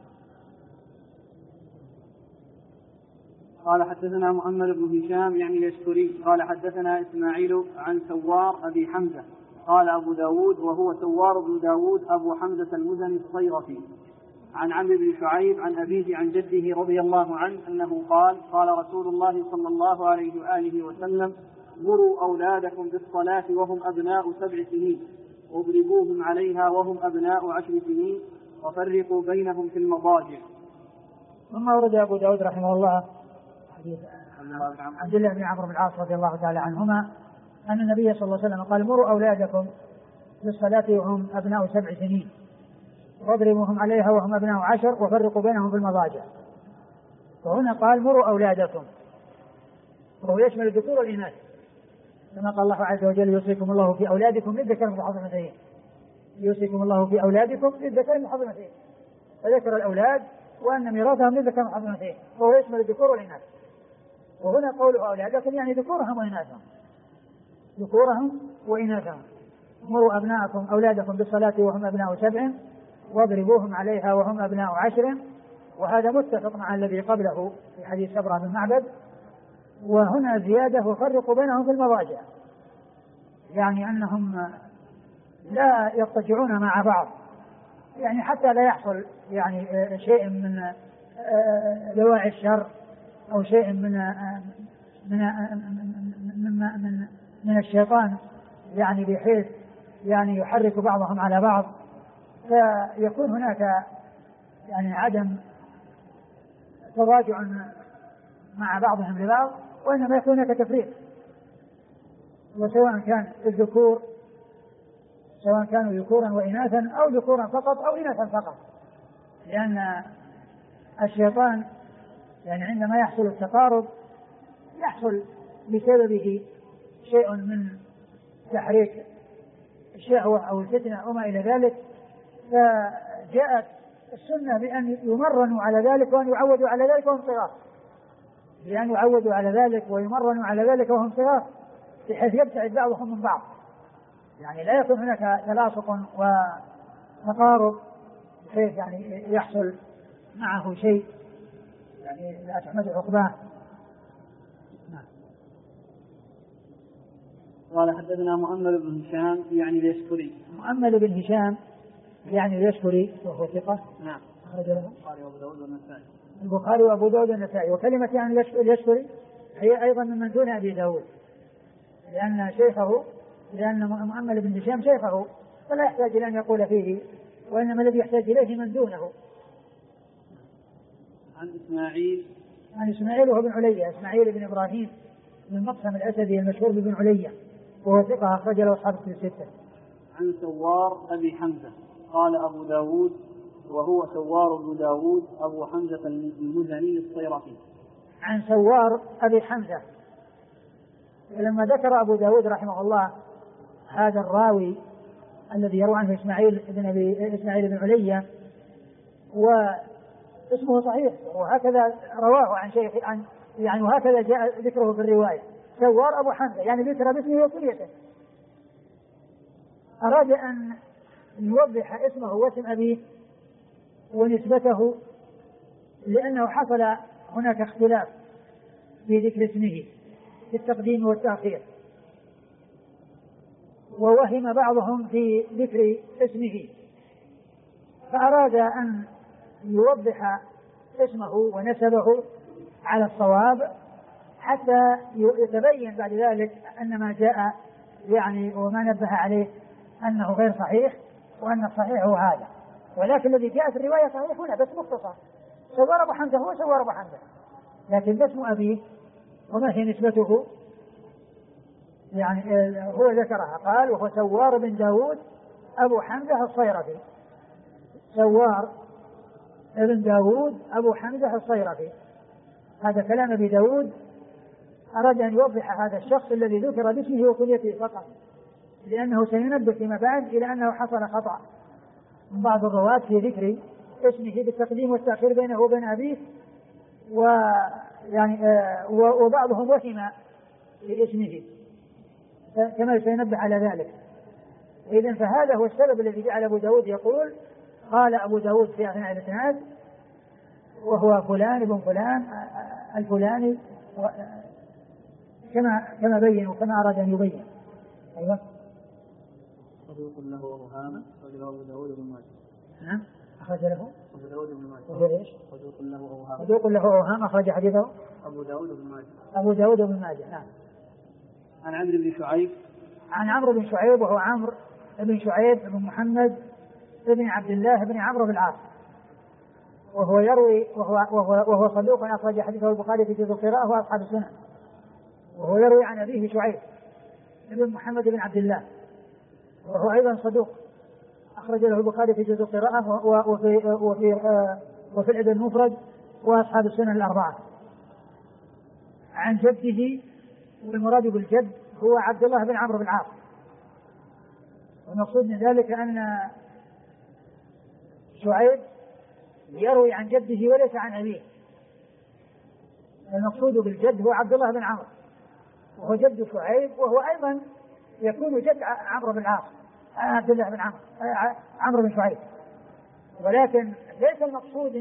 قال حدثنا محمد بن هشام يعني اليشكري قال حدثنا إسماعيل عن سوار أبي حمزة قال أبو داود وهو سوار بن داود أبو حمزة المزني الصيرفي عن عمرو بن شعيب عن أبيه عن جده رضي الله عنه أنه قال قال رسول الله صلى الله عليه وآله وسلم مروا أولادكم بالصلاة وهم أبناء 7 سنين واضربوهم عليها وهم أبناء 10 سنين وفرقوا بينهم في المضاجع. ثم ورد أبو داود رحمه الله حديث عبد الله بن عمرو بن العاص رضي الله تعالى عنهما أن النبي صلى الله عليه وسلم قال مروا أولادكم بالصلاة وهم أبناء 7 سنين واضربوهم عليها وهم أبناء 10 وفرقوا بينهم في المضاجع. وهنا قال مروا أولادكم وهو يشمل الذكور والإناث كما قال الله عز وجل يوصيكم الله في أولادكم للذكر مثل حظ الأنثيين. يوصيكم الله في أولادكم للذكر مثل حظ الأنثيين فذكر الأولاد وأن ميراثهم للذكر مثل حظ الأنثيين وهو يشمل الذكور والإناث. وهنا قوله أولادكم يعني ذكورهم وإناثهم. مروا أبناءكم أولادكم بالصلاة وهم أبناء 7 واضربوهم عليها وهم أبناء 10. وهذا متفق مع الذي قبله في حديث سبرة بن معبد. وهنا زيادة وفرقوا بينهم في المضاجع يعني أنهم لا يضطجعون مع بعض يعني حتى لا يحصل يعني شيء من دواعي الشر أو شيء من الشيطان يعني بحيث يعني يحرك بعضهم على بعض فيكون هناك يعني عدم تضاجع مع بعضهم لبعض وإنما يكون هناك تفريق. وسواء كان الذكور سواء كانوا ذكورا وإناثا أو ذكورا فقط أو إناثا فقط لأن الشيطان يعني عندما يحصل التقارب يحصل بسببه شيء من تحريك الشهوة أو الفتنة وما إلى ذلك. فجاءت السنة بأن يمرنوا على ذلك وأن يعودوا على ذلك وهم صغار بأن يعودوا على ذلك ويمرنوا على ذلك وهم صغار بحيث يبتعد بعضهم من بعض يعني لا يكون هناك تلاصق وتقارب بحيث يعني يحصل معه شيء يعني لا تحمد عقباه. قال حدثنا مؤمل بن هشام يعني اليشكري. مؤمل بن هشام يعني اليشكري وهو ثقة. نعم. أخرج له البخاري وأبو داود والنسائي. وكلمة يعني اليشكري هي أيضا من دون أبي داود لأن مؤمل بن هشام شيخه فلا يحتاج إلى أن يقول فيه وإنما الذي يحتاج إليه من دونه. عن إسماعيل وهو بن علية إسماعيل بن إبراهيم بن مقسم الأسدي المشهور بن علية وهو ثقة أخرج له أصحاب الكتب الستة. عن سوار أبي حمزة. قال أبو داود وهو سوار بن داود أبو حمزة المزني الصيرفي. عن سوار أبي حمزة. لما ذكر أبو داود رحمه الله هذا الراوي الذي يروى عنه إسماعيل بن علية واسمه صحيح وهكذا رواه عن شيخ يعني وهكذا جاء ذكره في الرواية سوار أبو حمزة يعني ذكر باسمه وكنيته. أراد أن يوضح اسمه واسم أبيه ونسبته لأنه حصل هناك اختلاف في ذكر اسمه في التقديم والتأخير ووهم بعضهم في ذكر اسمه فأراد أن يوضح اسمه ونسبه على الصواب حتى يتبين بعد ذلك أن ما جاء يعني وما نبه عليه أنه غير صحيح وأن الصحيح هو هذا. ولكن الذي جاء في الرواية صحيح هنا بس مختصر سوار أبو حمزة هو سوار أبو حمزة لكن اسم أبيه وما هي نسبته يعني هو ذكرها قال وهو سوار بن داود أبو حمزة الصيرفي. سوار بن داود أبو حمزة الصيرفي هذا كلام أبي داود. أراد أن يوضح هذا الشخص الذي ذكر باسمه وكنيته فقط لأنه سينبه فيما بعد إلى أنه حصل خطأ من بعض الرواة في ذكر اسمه بالتقديم والتأخير بينه وبين أبيه وبعضهم وهم في اسمه كما سينبه على ذلك. إذن فهذا هو السبب الذي جعل أبو داود يقول قال أبو داود في أثناء الإسناد وهو فلان ابن فلان الفلاني كما بين وكما أراد أن يبين. أيوة. صدوق له أوهام أخرجه أبو داود بن ماجه. نعم أخرج له أبو داود بن ماجه. وهو إيش؟ صدوق له أوهام. صدوق له أوهام أخرج حديثه أبو داود بن ماجه. أبو داود بن ماجه. نعم. عن عمرو بن شعيب. عن عمرو بن شعيب وهو عمرو بن شعيب بن محمد بن عبد الله بن عمرو بن العاص وهو يروي وهو صدوق أخرج حديثه البخاري في جزء القراءة وأصحاب السنن. وهو يروي عن أبيه شعيب بن محمد بن عبد الله وهو أيضا صدوق أخرج له البخاري في جزء القراءة وفي الأدب المفرد وأصحاب السنن الأربعة. عن جده والمراد بالجد هو عبد الله بن عمرو بن العاص. والمقصود من ذلك أن شعيب يروي عن جده وليس عن أبيه. المقصود بالجد هو عبد الله بن عمرو وهو جد شعيب وهو أيضا يكون جد عمرو بن العاص عبد الله بن عمرو بن شعيب. ولكن ليس المقصود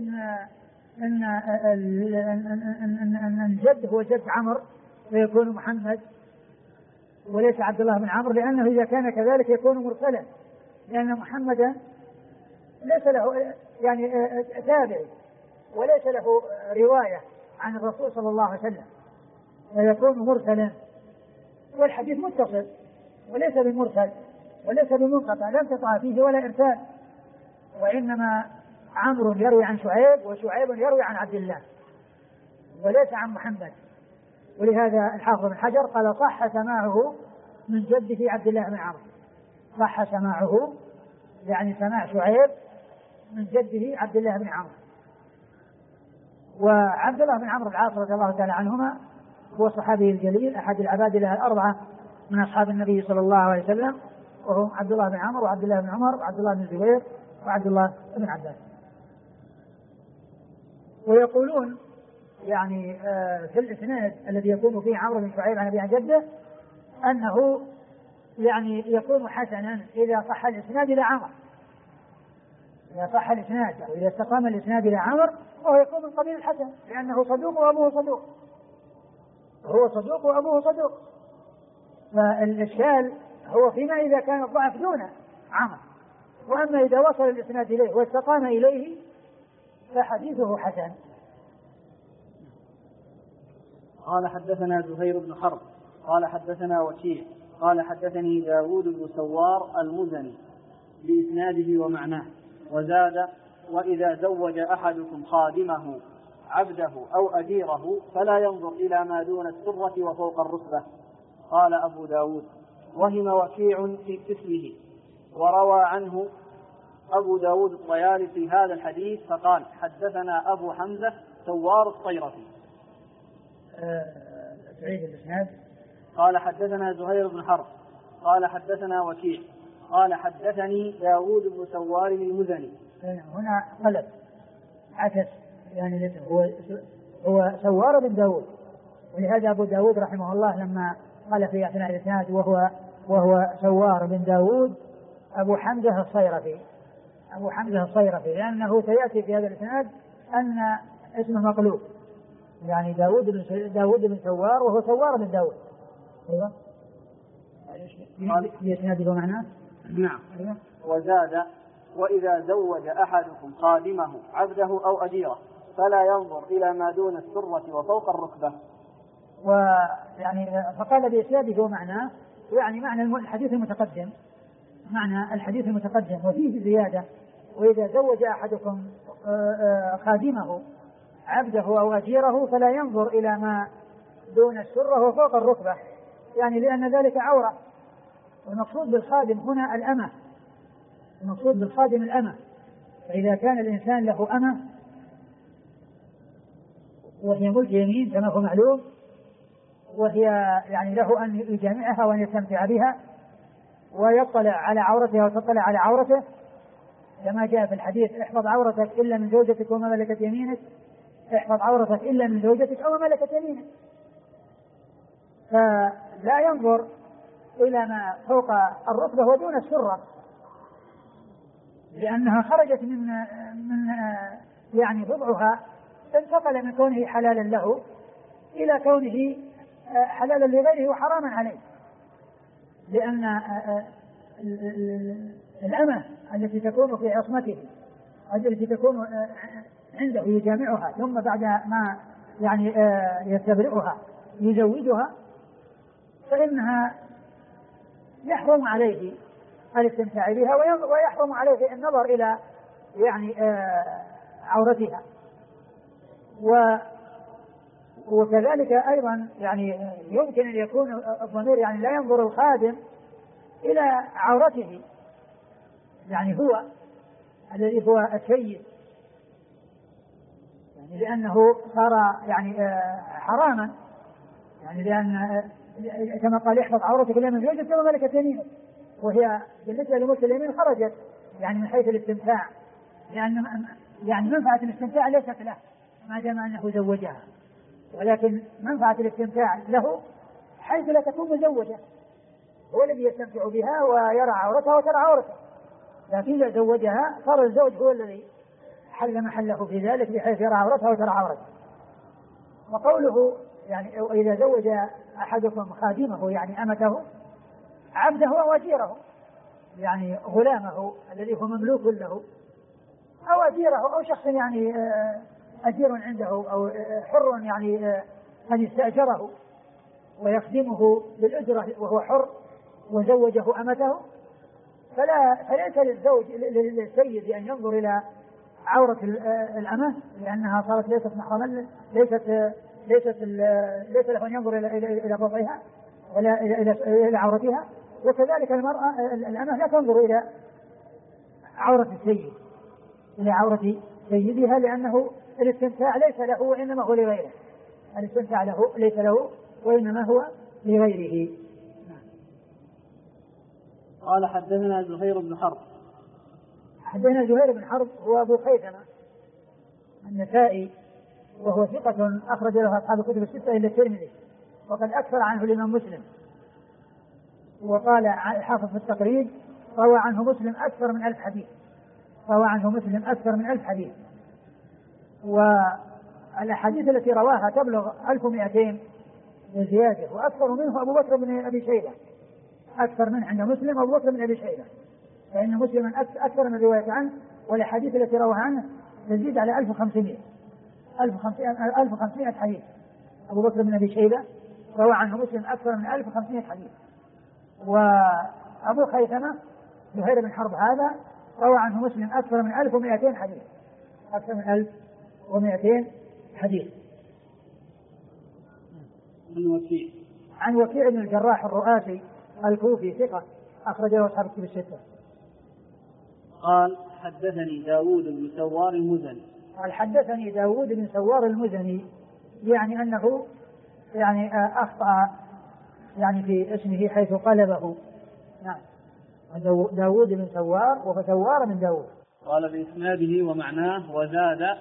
أن الجد هو جد عمرو ويكون محمد وليس عبد الله بن عمرو لأنه إذا كان كذلك يكون مرسلا لأن محمدا ليس له يعني تابعي وليس له رواية عن الرسول صلى الله عليه وسلم ويكون مرسلا والحديث متصل وليس بمرسل وليس بمنقطع لا انقطاع فيه ولا إرسال وإنما عمرو يروي عن شعيب وشعيب يروي عن عبد الله وليس عن محمد. ولهذا الحافظ بن حجر قال صح سماعه من جده عبد الله بن عمرو. صح سماعه يعني سماع شعيب من جده عبد الله بن عمرو. وعبد الله بن عمرو العاص رضي الله تعالى عنهما هو صحابي الجليل أحد العبادلة الأربعة من أصحاب النبي صلى الله عليه وسلم وهم عبد الله بن عمرو وعبد الله بن عمر وعبد الله بن الزبير وعبد الله بن عباس. ويقولون يعني في الإسناد الذي يكون فيه عمرو بن شعيب عن أبي عن جده أنه يعني يكون حسنا إذا صح الإسناد إلى عمرو. إذا صح الإسناد وإذا استقام الإسناد إلى عمرو وهو يكون من قبيل الحسن لأنه صدوق وأبوه صدوق. هو صدوق وأبوه صدوق. فالإشكال هو فيما إذا كان الضعف دون عمرو. وأما إذا وصل الإسناد إليه واستقام إليه فحديثه حسن. قال حدثنا زهير بن حرب قال حدثنا وكيع قال حدثني داود بن سوار المزني بإسناده ومعناه وزاد وإذا زوج أحدكم خادمه عبده أو أجيره فلا ينظر إلى ما دون السرة وفوق الرتبة. قال أبو داود وهم وكيع في اسمه وروى عنه أبو داود الطيالسي هذا الحديث فقال حدثنا أبو حمزة ثوار الطيرفي. قال حدثنا زهير بن حرب قال حدثنا وكيع قال حدثني داود بن ثوار المزني. هنا قلب عكس يعني هو ثوار بن داود، ولهذا أبو داود رحمه الله لما قال في أثناء الإسناد وهو ثوار بن داود أبو حمزة الصيرفي لأنه سيأتي في هذا الإسناد أن اسمه مقلوب، يعني داود بن ثوار وهو ثوار بن داود. أيوة يسنده معناه. نعم. أيوة. وزاد وإذا زوج أحدكم خادمه عبده أو أجيره فلا ينظر إلى ما دون السرة وفوق الركبة. ويعني فقال بإسناده معناه، يعني معنى الحديث المتقدم، معنى الحديث المتقدم وفيه زيادة وإذا زوج أحدكم خادمه عبده أو أجيره فلا ينظر إلى ما دون السرة وفوق الركبة، يعني لأن ذلك عورة. والمقصود بالخادم هنا الأمة، المقصود بالخادم الأمة. فإذا كان الإنسان له أمة وهي ملك يمين كما هو معلوم، وهي يعني له أن يجامعها وأن يستمتع بها ويطلع على عورتها وتطلع على عورته كما جاء في الحديث احفظ عورتك إلا من زوجتك وما ملكت يمينك، احفظ عورتك إلا من زوجتك أو ما ملكت يمينك. فلا ينظر إلى ما فوق الركبة ودون السرة، لأنها خرجت من يعني بضعها انتقل من كونه حلالا له إلى كونه حلالا لغيره وحراما عليه، لأن الأمة التي تكون في عصمته التي تكون عنده يجامعها ثم بعد ما يعني يستبرئها يزوجها فإنها يحرم عليه الاستمتاع بها ويحرم عليه النظر إلى يعني عورتها. وكذلك أيضا يعني يمكن أن يكون الضمير يعني لا ينظر الخادم إلى عورته، يعني هو الذي هو السيد، يعني لأنه صار يعني حراما، يعني لأن كما قال احفظ عورتك إلا من زوجتك وما ملكت يمينك، وهي بالنسبة لملك اليمين خرجت يعني من حيث الاستمتاع، لأن يعني منفعة الاستمتاع ليست له ما دام أنه زوجها، ولكن منفعة الاستمتاع له حيث لا تكون مزوجة، هو الذي يستمتع بها ويرى عورتها وترى عورته، لكن إذا زوجها صار الزوج هو الذي حل محله في ذلك بحيث يرى عورتها وترى عورته. وقوله يعني إذا زوج أحدكم خادمه يعني أمته عبده وأجيره، يعني غلامه الذي هو مملوك له أو أجيره أو شخص يعني أجير عنده أو حر يعني قد استأجره ويخدمه بالأجرة وهو حر وزوجه أمته، فليس للزوج للسيد أن ينظر إلى عورة الأمة لأنها صارت ليست محرما، ليس له أن ينظر إلى بضعها ولا إلى عورتها. وكذلك المرأة الأمة لا تنظر إلى عورة السيد إلى عورة سيدها، لأنه الاستمتاع ليس له وإنما هو لغيره، الاستمتاع له ليس له وإنما هو لغيره. قال حدثنا زهير بن حرب. حدثنا زهير بن حرب هو أبو خيثمة النسائي وهو ثقة أخرج له أصحاب الكتب الستة إلا الترمذي، وقد أكثر عنه الإمام مسلم. وقال الحافظ في التقريب روى عنه مسلم أكثر من 1000 حديث، روى عنه مسلم أكثر من 1000 حديث، والأحاديث التي رواها تبلغ 1200 وزيادة، وأكثر منه أبو بكر بن أبي شيبة، أكثر منه عند مسلم أبو بكر بن أبي شيبة، فإن مسلما أكثر من رواية عنه، والأحاديث التي رواها عنه تزيد على 1500 حديث. أبو بكر بن أبي شيبة روى عنه مسلم أكثر من 1500 حديث، وأبو خيثمة زهير بن حرب هذا روى عنه مسلم أكثر من 1200 حديث، أكثر من 1200 حديث. عن وكيع بن الجراح الرؤاسي الكوفي ثقة أخرج له أصحاب الكتب الستة. قال حدثني داود بن سوار المزني. قال حدثني داود بن سوار المزني، يعني أنه يعني أخطأ يعني في اسمه حيث قلبه. نعم، داود بن سوار وفسوار من داود. قال بإسناده ومعناه وزاد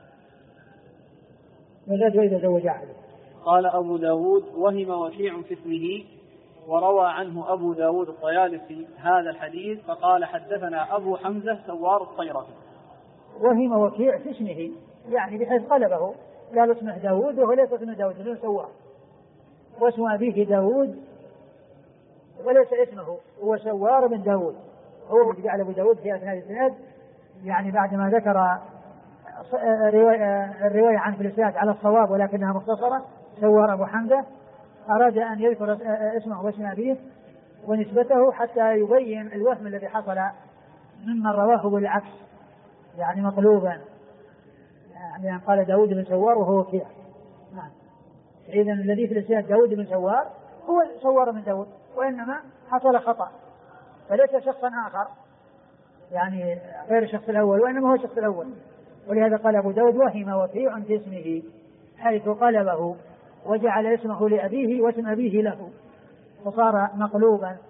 وإذا زوج أحده. قال أبو داود وهم وكيع في اسمه، وروى عنه أبو داود الطيالسي هذا الحديث فقال حدثنا أبو حمزة سوار الطيرفي. وهم وكيع في اسمه يعني بحيث قلبه، قال اسمه داود وهو ليس اسمه داود، اسمه سوار، واسم أبيه داود وليس اسمه، هو سوار بن داود. هو جعل أبو داود في أثناء الإسناد يعني بعدما ذكر الرواية عن في الإسناد على الصواب ولكنها مختصرة، سوار أبو حمزة، أراد أن يذكر اسمه واسم أبيه ونسبته حتى يبين الوهم الذي حصل ممن رواه بالعكس يعني مقلوبا، يعني قال داود بن سوار وهو وكيع. نعم، إذن الذي في الإسناد داود بن سوار هو سوار من داود، وإنما حصل خطأ فليس شخصا آخر يعني غير الشخص الأول، وإنما هو الشخص الأول. ولهذا قال أبو داود وهم وكيع في اسمه حيث قلبه وجعل اسمه لأبيه واسم أبيه له، فصار مقلوبا